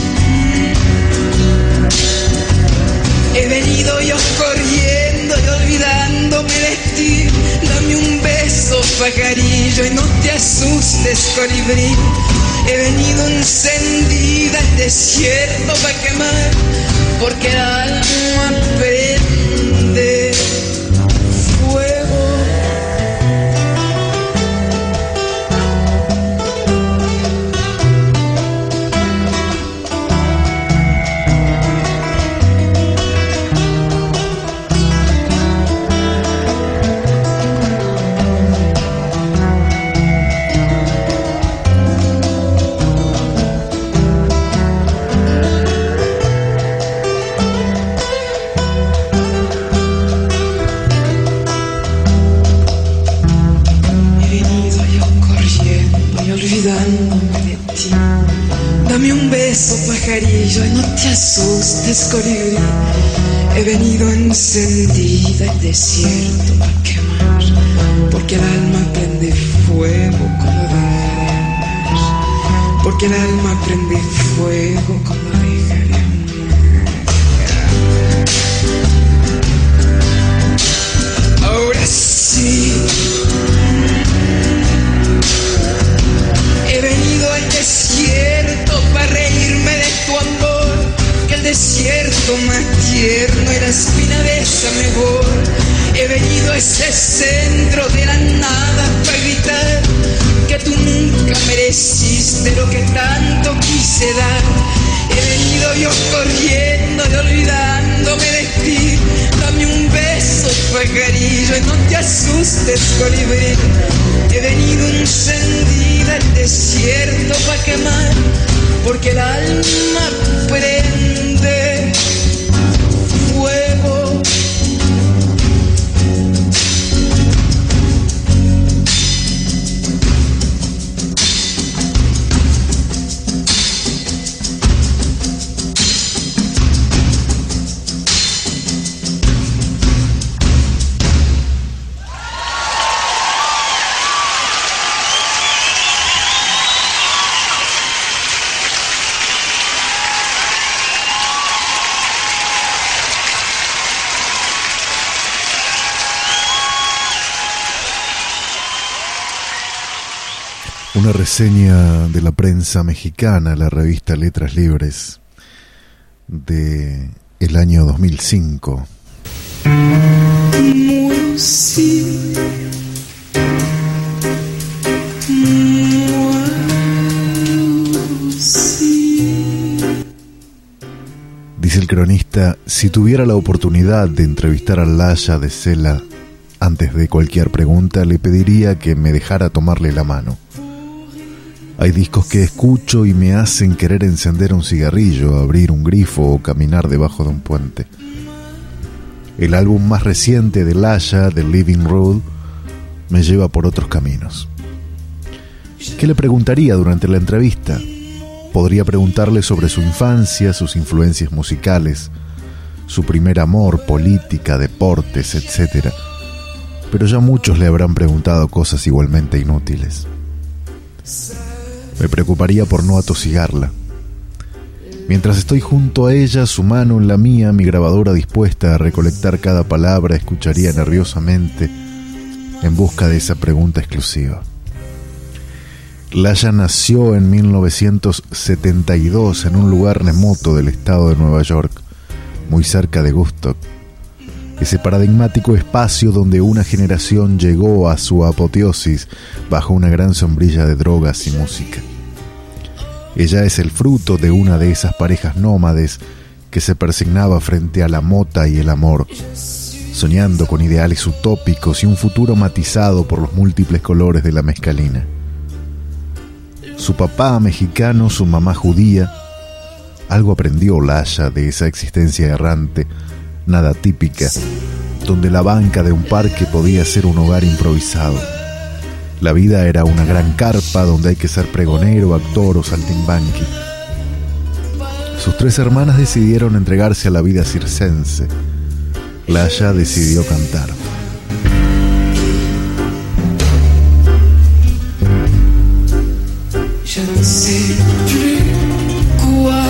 he venido yo corriendo y olvidándome de ti. Dame un beso, pajarillo, y no te asustes, colibrí. He venido encendida al desierto para quemar, porque el alma prende fuego. Dame un beso, pajarillo, y no te asustes, colibrí. He venido encendida al desierto para quemar, porque el alma prende fuego cuando deja de amar, porque el alma prende fuego cuando deja de amar. Ahora sí, he venido al desierto para reírme de tu amor, que el desierto más tierno y la espina besa mejor. He venido a ese centro de la nada para gritar que tú nunca mereciste lo que tanto quise dar. He venido yo corriendo y olvidándome de ti. Dame un beso, pajarillo, y no te asustes, colibrí. He venido encendida al desierto para quemar, porque el alma prende fuego. Una reseña de la prensa mexicana, la revista Letras Libres, de el año dos mil cinco. Dice el cronista: si tuviera la oportunidad de entrevistar a Laya de Sela antes de cualquier pregunta, le pediría que me dejara tomarle la mano. Hay discos que escucho y me hacen querer encender un cigarrillo, abrir un grifo o caminar debajo de un puente. el álbum más reciente de Laya, The Living Rule, me lleva por otros caminos. ¿Qué le preguntaría durante la entrevista? Podría preguntarle sobre su infancia, sus influencias musicales, su primer amor, política, deportes, etcétera. Pero ya muchos le habrán preguntado cosas igualmente inútiles. Me preocuparía por no atosigarla. Mientras estoy junto a ella, su mano en la mía, mi grabadora dispuesta a recolectar cada palabra, escucharía nerviosamente en busca de esa pregunta exclusiva. Laya nació en mil novecientos setenta y dos en un lugar remoto del estado de Nueva York, muy cerca de Woodstock, ese paradigmático espacio donde una generación llegó a su apoteosis bajo una gran sombrilla de drogas y música. Ella es el fruto de una de esas parejas nómades que se persignaba frente a la mota y el amor, soñando con ideales utópicos y un futuro matizado por los múltiples colores de la mezcalina. Su papá mexicano, su mamá judía. Algo aprendió Laya de esa existencia errante, nada típica, donde la banca de un parque podía ser un hogar improvisado. La vida era una gran carpa donde hay que ser pregonero, actor o saltimbanqui. Sus tres hermanas decidieron entregarse a la vida circense. Laya decidió cantar. Je ne sais plus quoi.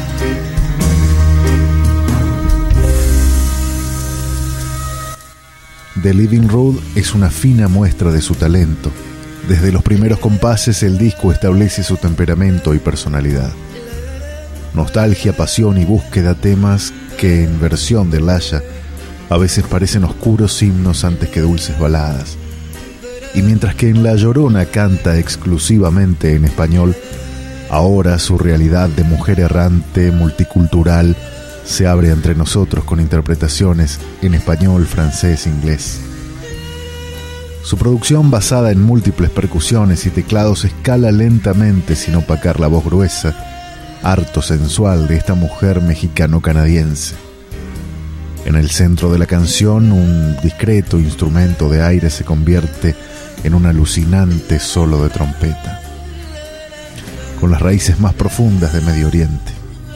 The Living Rule es una fina muestra de su talento. Desde los primeros compases el disco establece su temperamento y personalidad. Nostalgia, pasión y búsqueda, temas que en versión de Laya a veces parecen oscuros himnos antes que dulces baladas. Y mientras que en La Llorona canta exclusivamente en español, ahora su realidad de mujer errante, multicultural, se abre entre nosotros con interpretaciones en español, francés, inglés. Su producción, basada en múltiples percusiones y teclados, escala lentamente sin opacar la voz gruesa, harto sensual de esta mujer mexicano-canadiense. En el centro de la canción, un discreto instrumento de aire se convierte en un alucinante solo de trompeta, con las raíces más profundas de Medio Oriente.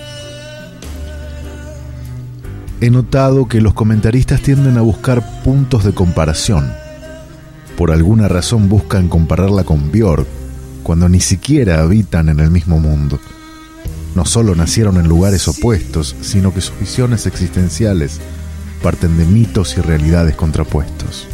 He notado que los comentaristas tienden a buscar puntos de comparación. Por alguna razón buscan compararla con Björk, cuando ni siquiera habitan en el mismo mundo. No solo nacieron en lugares opuestos, sino que sus visiones existenciales parten de mitos y realidades contrapuestos.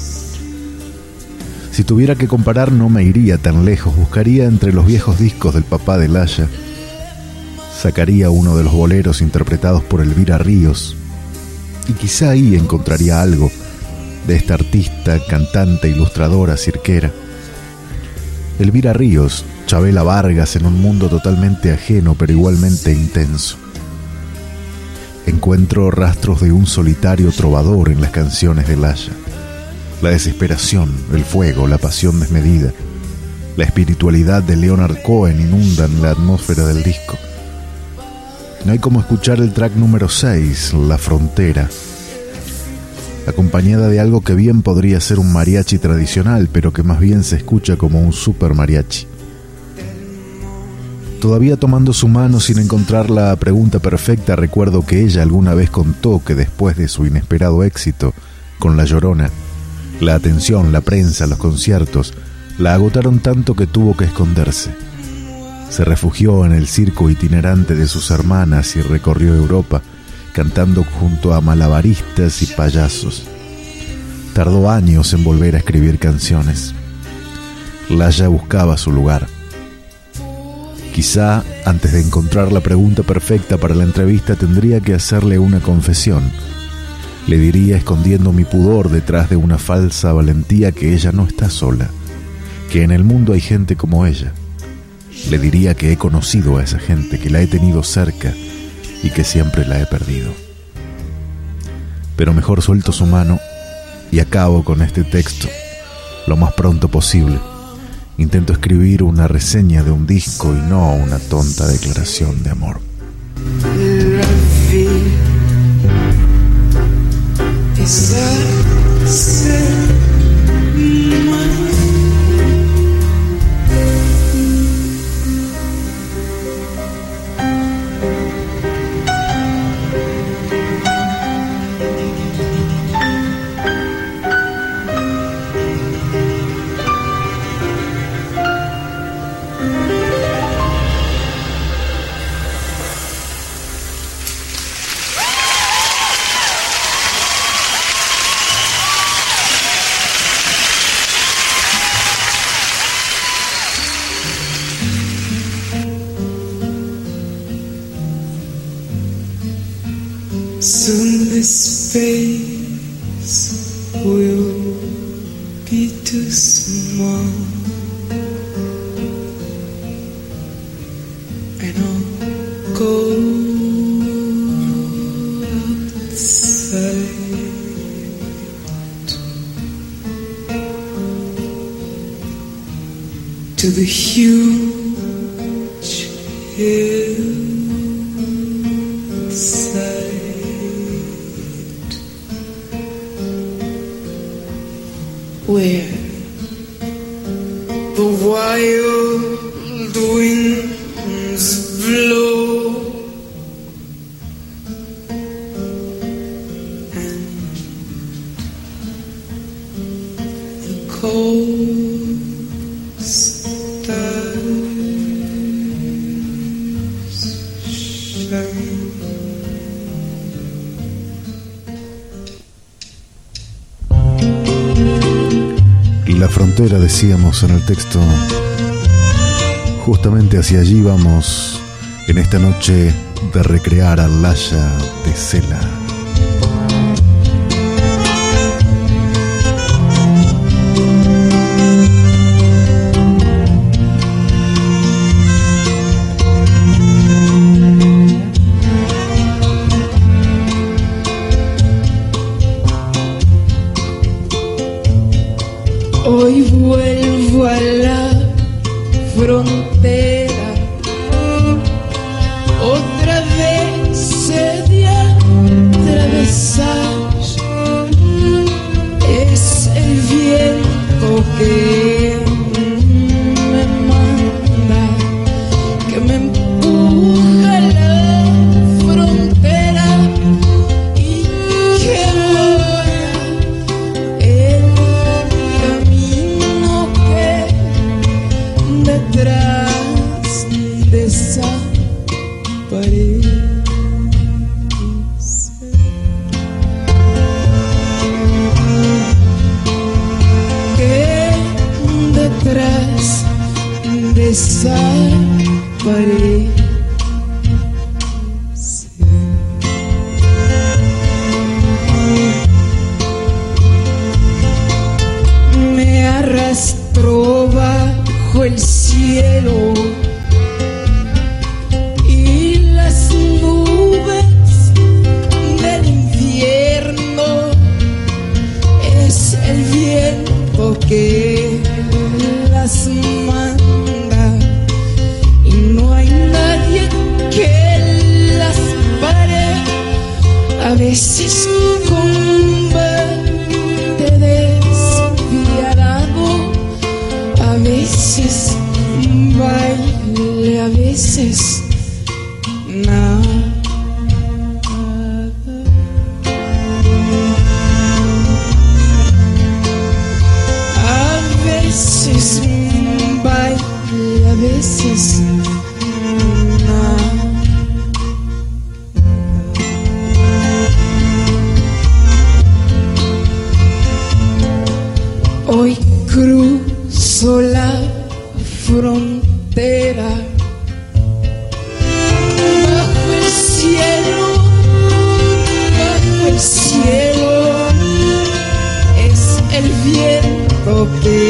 Si tuviera que comparar, no me iría tan lejos. Buscaría entre los viejos discos del papá de Laya. Sacaría uno de los boleros interpretados por Elvira Ríos, y quizá ahí encontraría algo de esta artista, cantante, ilustradora, cirquera. Elvira Ríos, Chabela Vargas en un mundo totalmente ajeno pero igualmente intenso. Encuentro rastros de un solitario trovador en las canciones de Laya. La desesperación, el fuego, la pasión desmedida, la espiritualidad de Leonard Cohen inundan la atmósfera del disco. No hay como escuchar el track número seis, La Frontera, acompañada de algo que bien podría ser un mariachi tradicional, pero que más bien se escucha como un super mariachi. Todavía tomando su mano sin encontrar la pregunta perfecta, recuerdo que ella alguna vez contó que después de su inesperado éxito con La Llorona, la atención, la prensa, los conciertos, la agotaron tanto que tuvo que esconderse. Se refugió en el circo itinerante de sus hermanas y recorrió Europa, cantando junto a malabaristas y payasos. Tardó años en volver a escribir canciones. Laya buscaba su lugar. Quizá, antes de encontrar la pregunta perfecta para la entrevista, tendría que hacerle una confesión. Le diría, escondiendo mi pudor detrás de una falsa valentía, que ella no está sola, que en el mundo hay gente como ella. Le diría que he conocido a esa gente, que la he tenido cerca y que siempre la he perdido. Pero mejor suelto su mano y acabo con este texto lo más pronto posible. Intento escribir una reseña de un disco y no una tonta declaración de amor. La vie Soon this space will be too small, and I'll go outside to the huge hillside, where the wild winds blow and the cold stars shine. La frontera, decíamos en el texto, justamente hacia allí vamos en esta noche de recrear al Laya de Sela. Hoy vuelvo a la frontera, otra vez se de atravesar. Es el viento que me manda, que me empuja a la frontera y que borra el detrás de esa pared, que detrás de esa pared me arrastró bajo el cielo y las nubes del infierno. Es el viento que las manda y no hay nadie que las pare. A veces combate despiadado, a veces baile, a veces nada. A veces baile, a veces nada. Hoy cruzo la frontera bajo el cielo, bajo el cielo. Es el viento que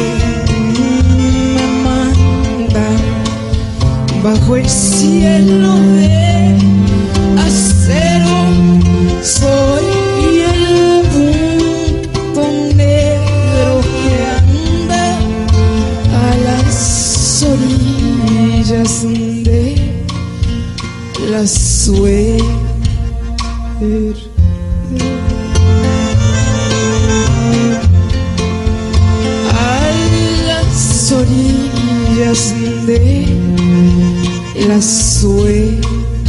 me manda bajo el cielo de acero. Soy el punto negro que anda a las orillas de la suerte. de la suerte.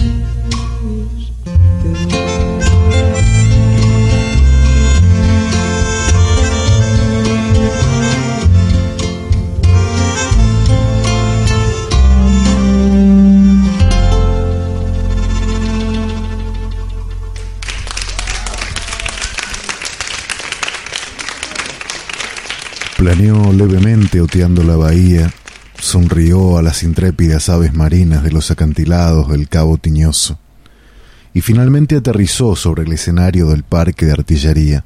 Planeó levemente oteando la bahía, sonrió a las intrépidas aves marinas de los acantilados del Cabo Tiñoso y finalmente aterrizó sobre el escenario del parque de artillería.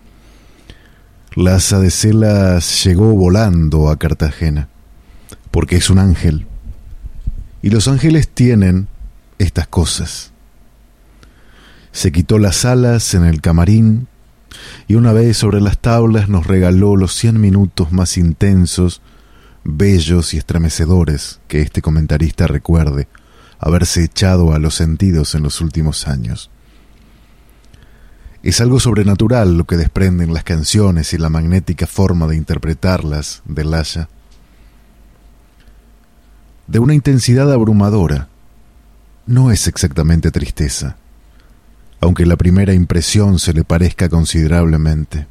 La asa de Celas llegó volando a Cartagena, porque es un ángel, y los ángeles tienen estas cosas. Se quitó las alas en el camarín y una vez sobre las tablas nos regaló los cien minutos más intensos, bellos y estremecedores que este comentarista recuerde haberse echado a los sentidos en los últimos años. Es algo sobrenatural lo que desprenden las canciones y la magnética forma de interpretarlas de Laya. De una intensidad abrumadora, no es exactamente tristeza, aunque la primera impresión se le parezca considerablemente,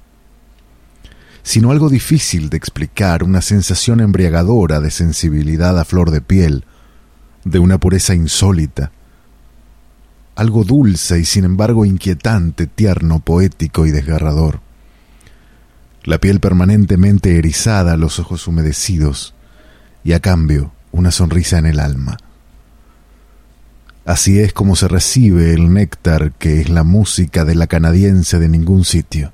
sino algo difícil de explicar, una sensación embriagadora de sensibilidad a flor de piel, de una pureza insólita, algo dulce y sin embargo inquietante, tierno, poético y desgarrador. La piel permanentemente erizada, los ojos humedecidos y a cambio una sonrisa en el alma. Así es como se recibe el néctar que es la música de la canadiense de ningún sitio.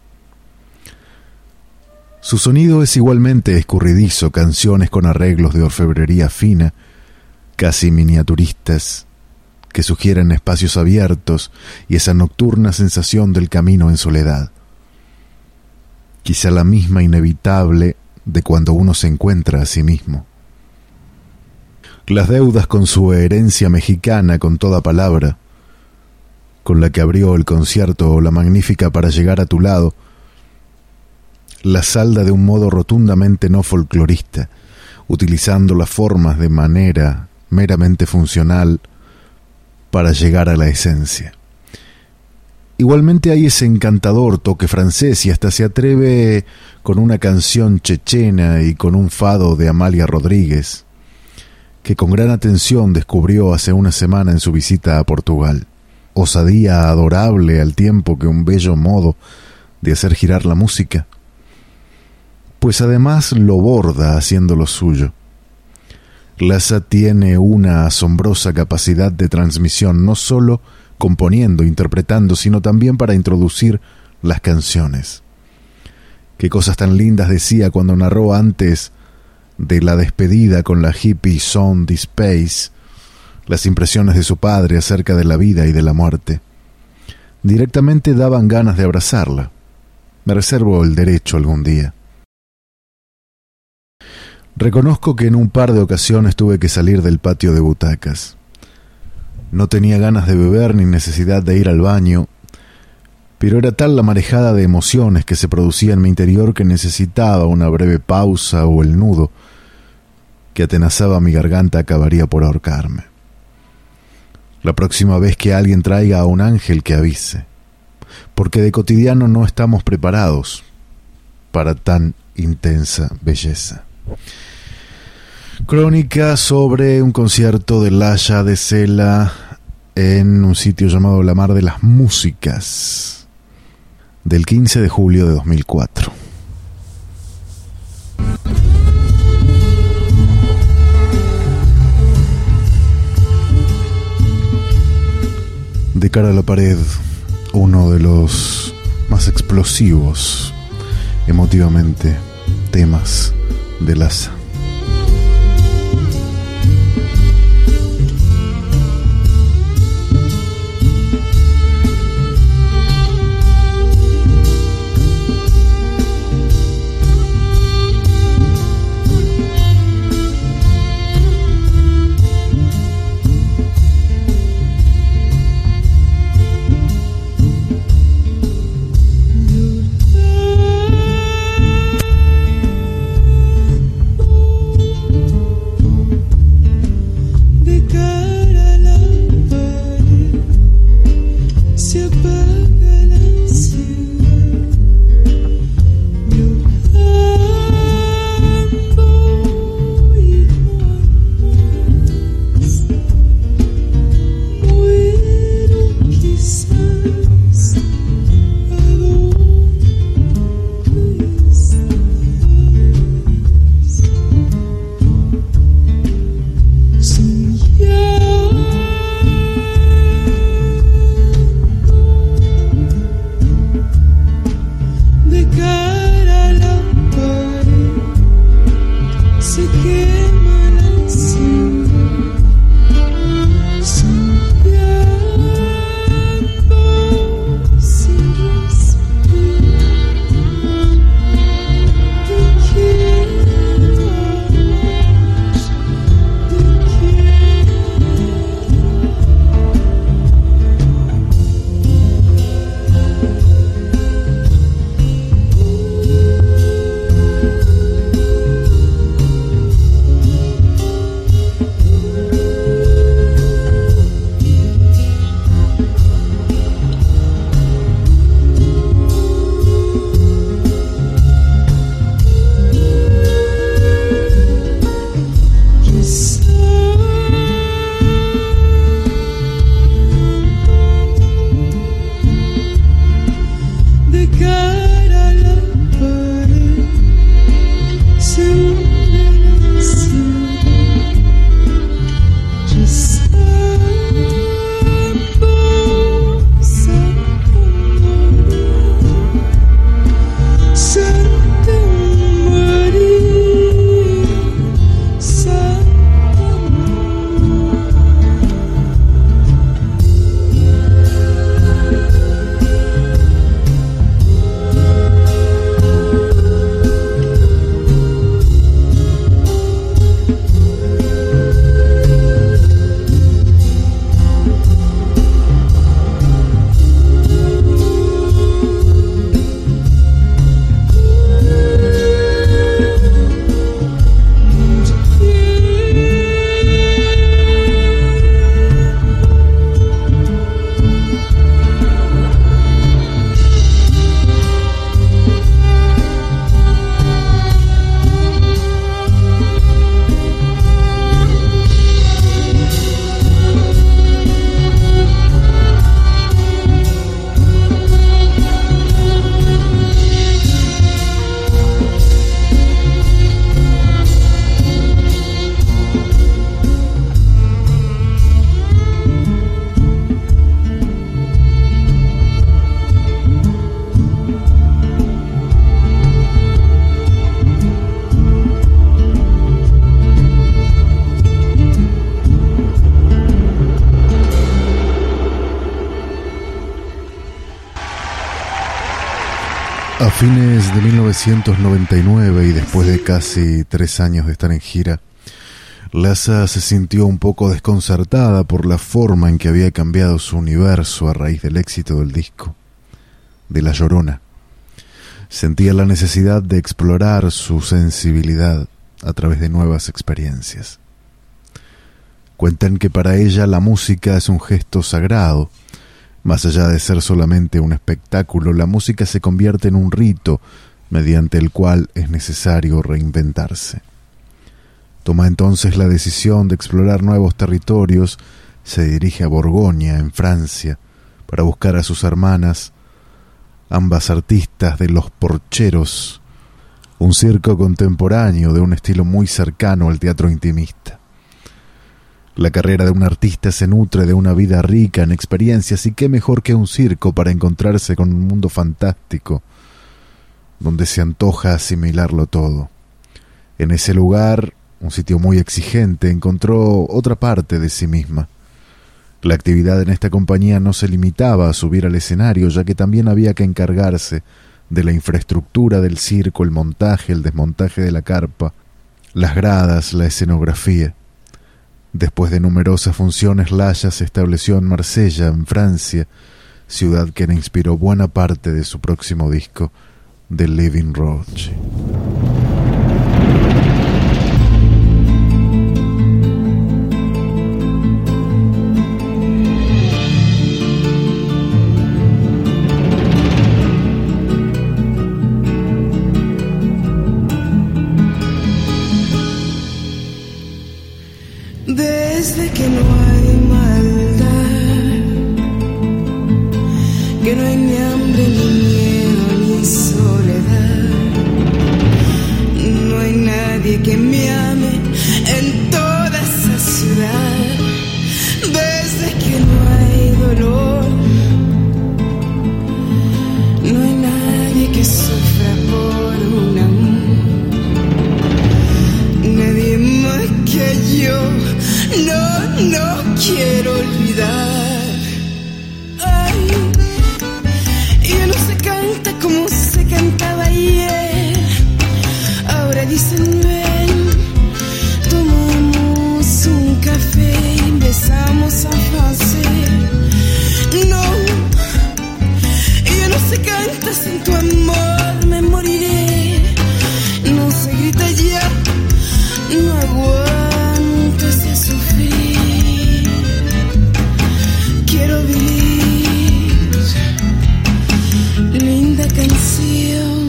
Su sonido es igualmente escurridizo, canciones con arreglos de orfebrería fina, casi miniaturistas, que sugieren espacios abiertos y esa nocturna sensación del camino en soledad. Quizá la misma inevitable de cuando uno se encuentra a sí mismo. Las deudas con su herencia mexicana con toda palabra, con la que abrió el concierto o la magnífica Para llegar a tu lado, la salda de un modo rotundamente no folclorista, utilizando las formas de manera meramente funcional para llegar a la esencia. Igualmente hay ese encantador toque francés y hasta se atreve con una canción chechena y con un fado de Amalia Rodríguez, que con gran atención descubrió hace una semana en su visita a Portugal. Osadía adorable al tiempo que un bello modo de hacer girar la música, pues además lo borda haciendo lo suyo. Lassa tiene una asombrosa capacidad de transmisión, no solo componiendo, interpretando, sino también para introducir las canciones. Qué cosas tan lindas decía cuando narró antes de la despedida con la hippie Song de Space, las impresiones de su padre acerca de la vida y de la muerte. Directamente daban ganas de abrazarla. Me reservo el derecho algún día. Reconozco que en un par de ocasiones tuve que salir del patio de butacas. No tenía ganas de beber ni necesidad de ir al baño, pero era tal la marejada de emociones que se producía en mi interior que necesitaba una breve pausa o el nudo que atenazaba mi garganta acabaría por ahorcarme. La próxima vez que alguien traiga a un ángel, que avise, porque de cotidiano no estamos preparados para tan intensa belleza. Crónica sobre un concierto de Laya de Sela en un sitio llamado La Mar de las Músicas, del quince de julio de dos mil cuatro. De cara a la pared, uno de los más explosivos emotivamente temas de Lassa. Ooh. A fines de mil novecientos noventa y nueve y después de casi tres años de estar en gira, Laza se sintió un poco desconcertada por la forma en que había cambiado su universo a raíz del éxito del disco, de La Llorona. Sentía la necesidad de explorar su sensibilidad a través de nuevas experiencias. Cuentan que para ella la música es un gesto sagrado. Más allá de ser solamente un espectáculo, la música se convierte en un rito mediante el cual es necesario reinventarse. Toma entonces la decisión de explorar nuevos territorios, se dirige a Borgoña, en Francia, para buscar a sus hermanas, ambas artistas de Los Porcheros, un circo contemporáneo de un estilo muy cercano al teatro intimista. La carrera de un artista se nutre de una vida rica en experiencias, y qué mejor que un circo para encontrarse con un mundo fantástico, donde se antoja asimilarlo todo. En ese lugar, un sitio muy exigente, encontró otra parte de sí misma. La actividad en esta compañía no se limitaba a subir al escenario, ya que también había que encargarse de la infraestructura del circo, el montaje, el desmontaje de la carpa, las gradas, la escenografía. Después de numerosas funciones, Laza se estableció en Marsella, en Francia, ciudad que le inspiró buena parte de su próximo disco, The Living Roach. Desde que no hay maldad, que no hay ni hambre, ni miedo, ni soledad, no hay nadie que me ame en toda esa ciudad. Desde que no hay dolor, no hay nadie que sufra por un amor, nadie más que yo. No, no quiero olvidar. Ay, ya no se canta como se cantaba ayer. Ahora dicen ven, tomamos un café y empezamos a hacer. No, ya no se canta sin tu amor, me moriré. No se grita ya, no aguanto sufrir, quiero vivir. Linda canción,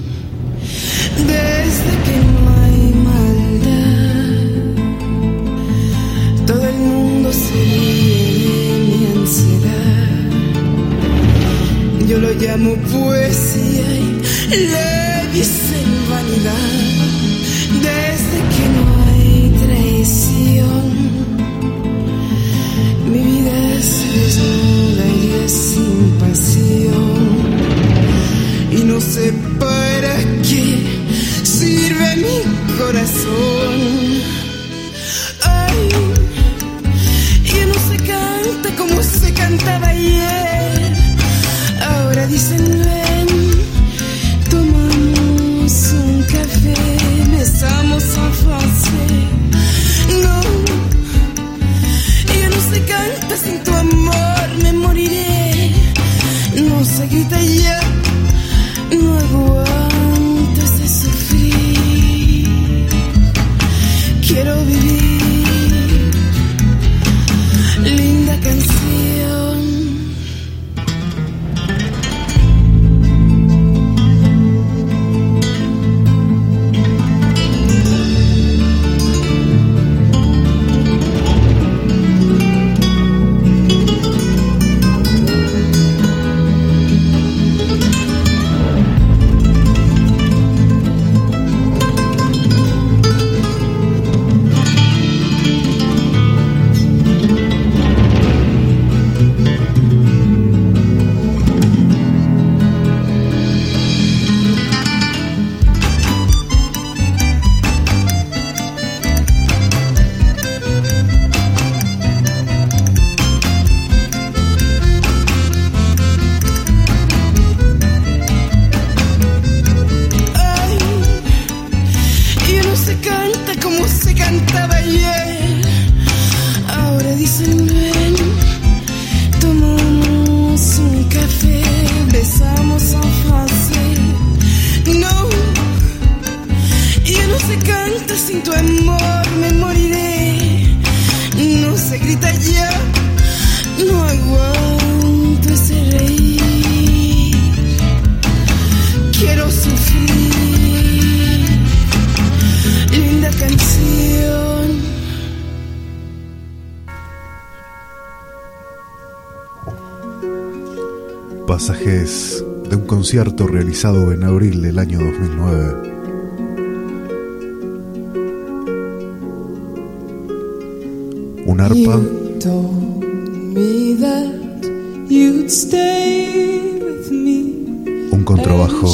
desde que no hay maldad, todo el mundo se ríe de mi ansiedad. Yo lo llamo poesía y le dicen vanidad. Desde que no hay traición, mi vida se desnuda y es sin pasión, y no sé para qué sirve mi corazón. Ay, ya no se canta como se cantaba ayer. Ahora dicen ven, tomamos un café, besamos a hacer. No, ya no se canta sin tu amor, me moriré. No se grita ya, no aguanto ese sufrir. Quiero vivir, linda canción. pasajes de un concierto realizado en abril del año dos mil nueve. Un arpa, un contrabajo,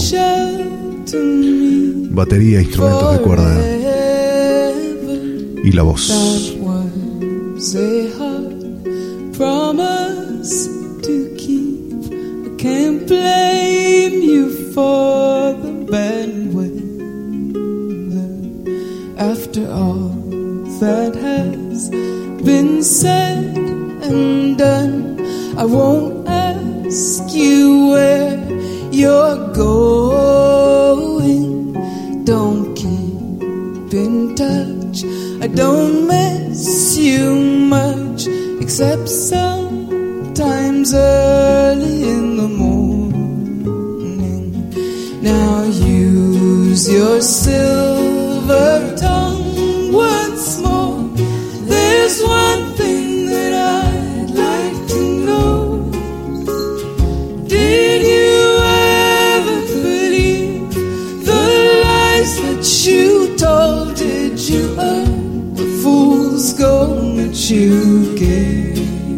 batería, instrumentos de cuerda y la voz. Can't blame you for the bad weather. After all that has been said and done, I won't ask you where you're going. Don't keep in touch. I don't miss you much, except sometimes early in the morning. Now use your silver tongue once more. There's one thing that I'd like to know. Did you ever believe the lies that you told? Did you earn the fool's gold that you gave?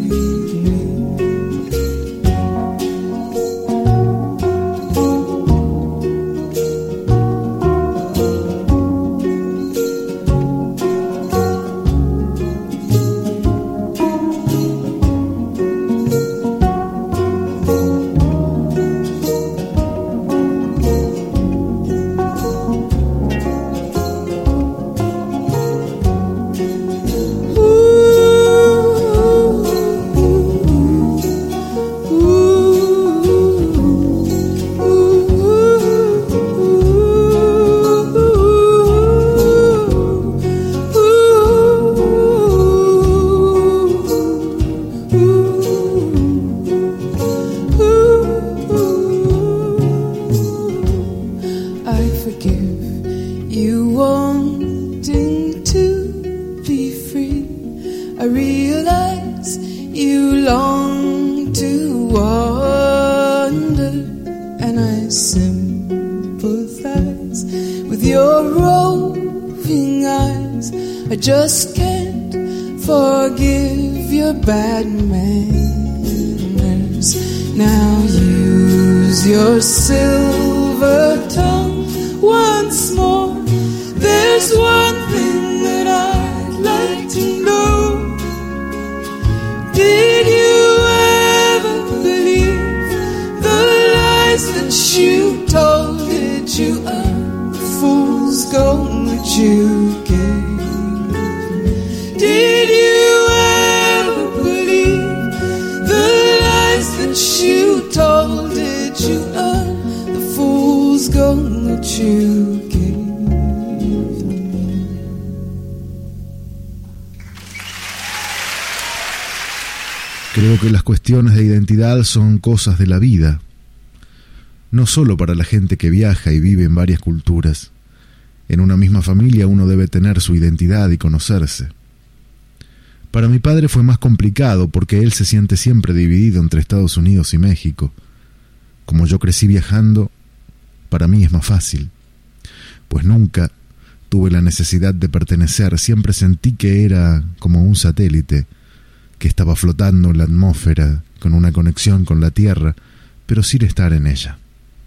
Creo que las cuestiones de identidad son cosas de la vida, no solo para la gente que viaja y vive en varias culturas. En una misma familia uno debe tener su identidad y conocerse. Para mi padre fue más complicado porque él se siente siempre dividido entre Estados Unidos y México. Como yo crecí viajando, para mí es más fácil, pues nunca tuve la necesidad de pertenecer, siempre sentí que era como un satélite, que estaba flotando en la atmósfera con una conexión con la Tierra, pero sin estar en ella.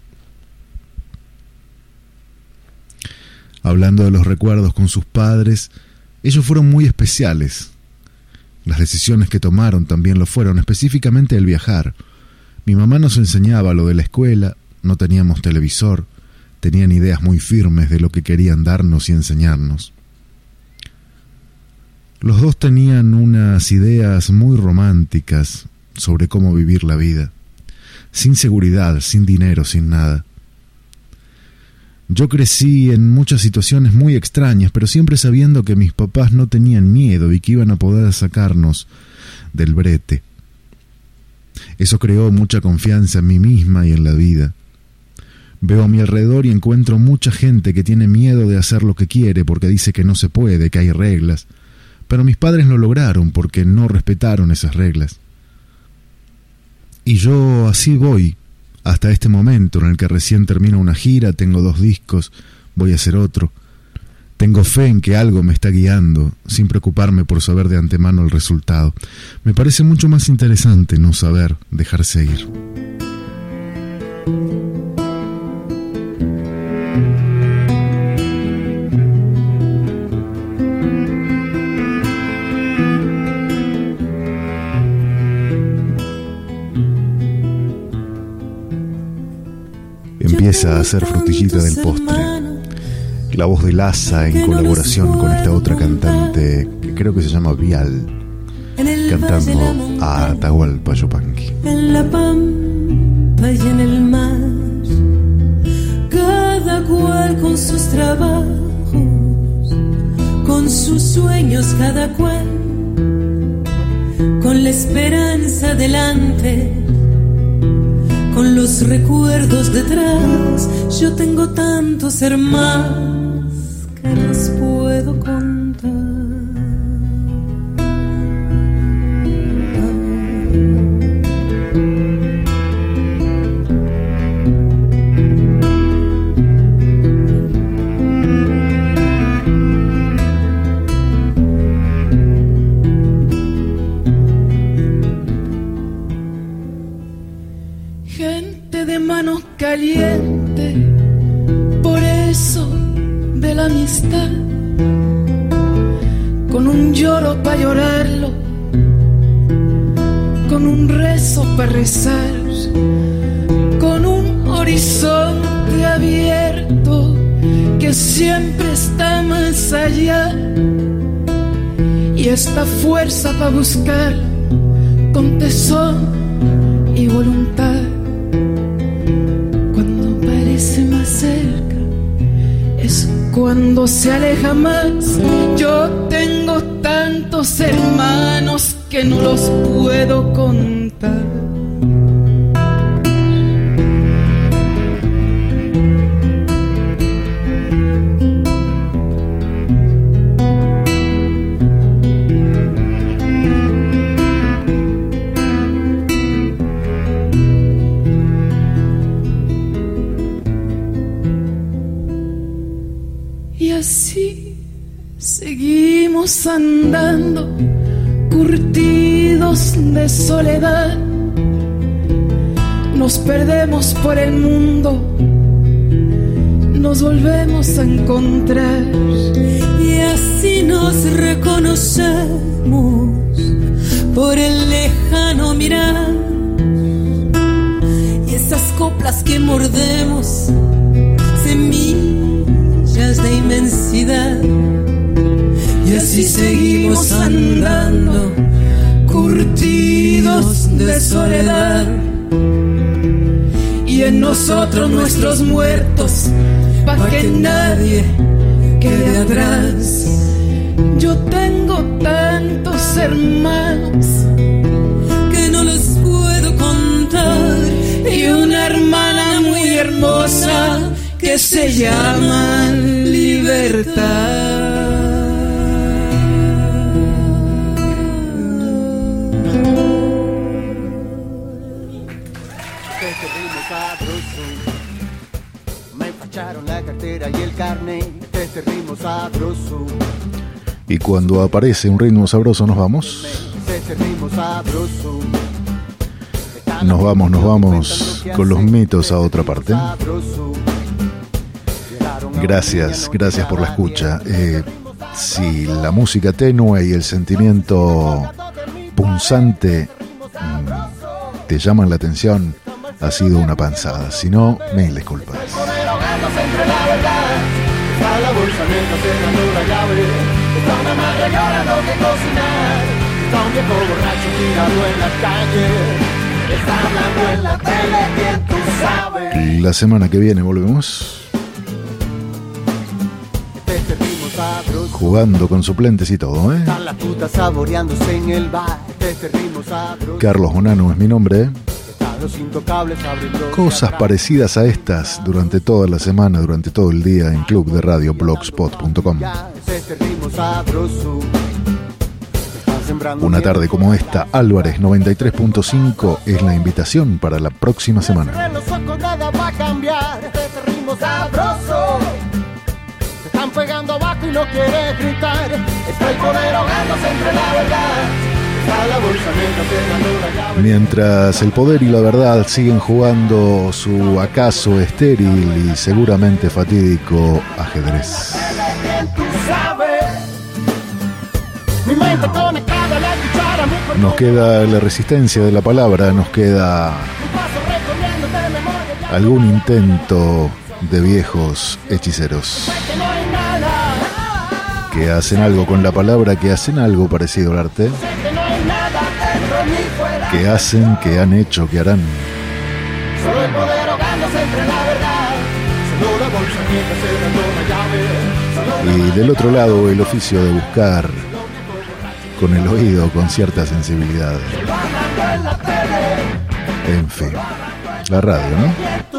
Hablando de los recuerdos con sus padres, ellos fueron muy especiales. Las decisiones que tomaron también lo fueron, específicamente el viajar. Mi mamá nos enseñaba lo de la escuela, no teníamos televisor, tenían ideas muy firmes de lo que querían darnos y enseñarnos. Los dos tenían unas ideas muy románticas sobre cómo vivir la vida, sin seguridad, sin dinero, sin nada. Yo crecí en muchas situaciones muy extrañas, pero siempre sabiendo que mis papás no tenían miedo y que iban a poder sacarnos del brete. Eso creó mucha confianza en mí misma y en la vida. Veo a mi alrededor y encuentro mucha gente que tiene miedo de hacer lo que quiere porque dice que no se puede, que hay reglas. Pero mis padres lo lograron porque no respetaron esas reglas. Y yo así voy, hasta este momento en el que recién termino una gira, tengo dos discos, voy a hacer otro. Tengo fe en que algo me está guiando, sin preocuparme por saber de antemano el resultado. Me parece mucho más interesante no saber, dejarse ir. Empieza a ser frutillita del postre. La voz de Laza en colaboración con esta otra cantante que creo que se llama Vial, cantando a Atahualpa Yupanqui. En la pampa y en el mar, cada cual con sus trabajos, con sus sueños cada cual, con la esperanza delante, con los recuerdos detrás. Yo tengo tantos hermanos que los puedo contar. Gente de manos calientes, por eso de la amistad, con un lloro para llorarlo, con un rezo para rezar, con un horizonte abierto que siempre está más allá, y esta fuerza para buscar con tesón y voluntad. Cuando parece más cerca es cuando se aleja más. Yo tengo tantos hermanos que no los puedo contar. Así seguimos andando, curtidos de soledad. Nos perdemos por el mundo, nos volvemos a encontrar. Y así nos reconocemos por el lejano mirar. Y esas coplas que mordemos, semillas de inmensidad. Y así seguimos andando, curtidos de soledad. Y en nosotros nuestros muertos, pa' que nadie quede atrás. Yo tengo tantos hermanos que no los puedo contar. Y una hermana muy hermosa que se llama Libertad. Este ritmo sabroso, me empacharon la cartera y el carnet. Este ritmo sabroso. Y cuando aparece un ritmo sabroso nos vamos. Este ritmo sabroso. Nos vamos, nos vamos con los mitos a otra parte. Gracias, gracias por la escucha. Eh, si la música tenue y el sentimiento punzante mmm, te llaman la atención, ha sido una panzada. Si no, mil disculpas. La semana que viene volvemos jugando con suplentes y todo, ¿eh? Carlos Bonano es mi nombre. Cosas parecidas a estas durante toda la semana, durante todo el día en club de radio blogspot punto com. Una tarde como esta, Álvarez noventa y tres punto cinco es la invitación para la próxima semana. sabroso. Te están pegando abajo y no quieres gritar. Está el poder ahogándose entre la verdad. Está la bolsa mientras te dando la llave. Mientras el poder y la verdad siguen jugando su acaso estéril y seguramente fatídico ajedrez. Nos queda la resistencia de la palabra, nos queda algún intento de viejos hechiceros que hacen algo con la palabra, que hacen algo parecido al arte, que hacen, que han hecho, que harán. Y del otro lado el oficio de buscar con el oído, con cierta sensibilidad. En fin, la radio, ¿no?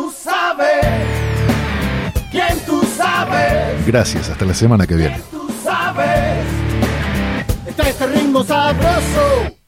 Gracias, hasta la semana que viene. Está este ritmo sabroso.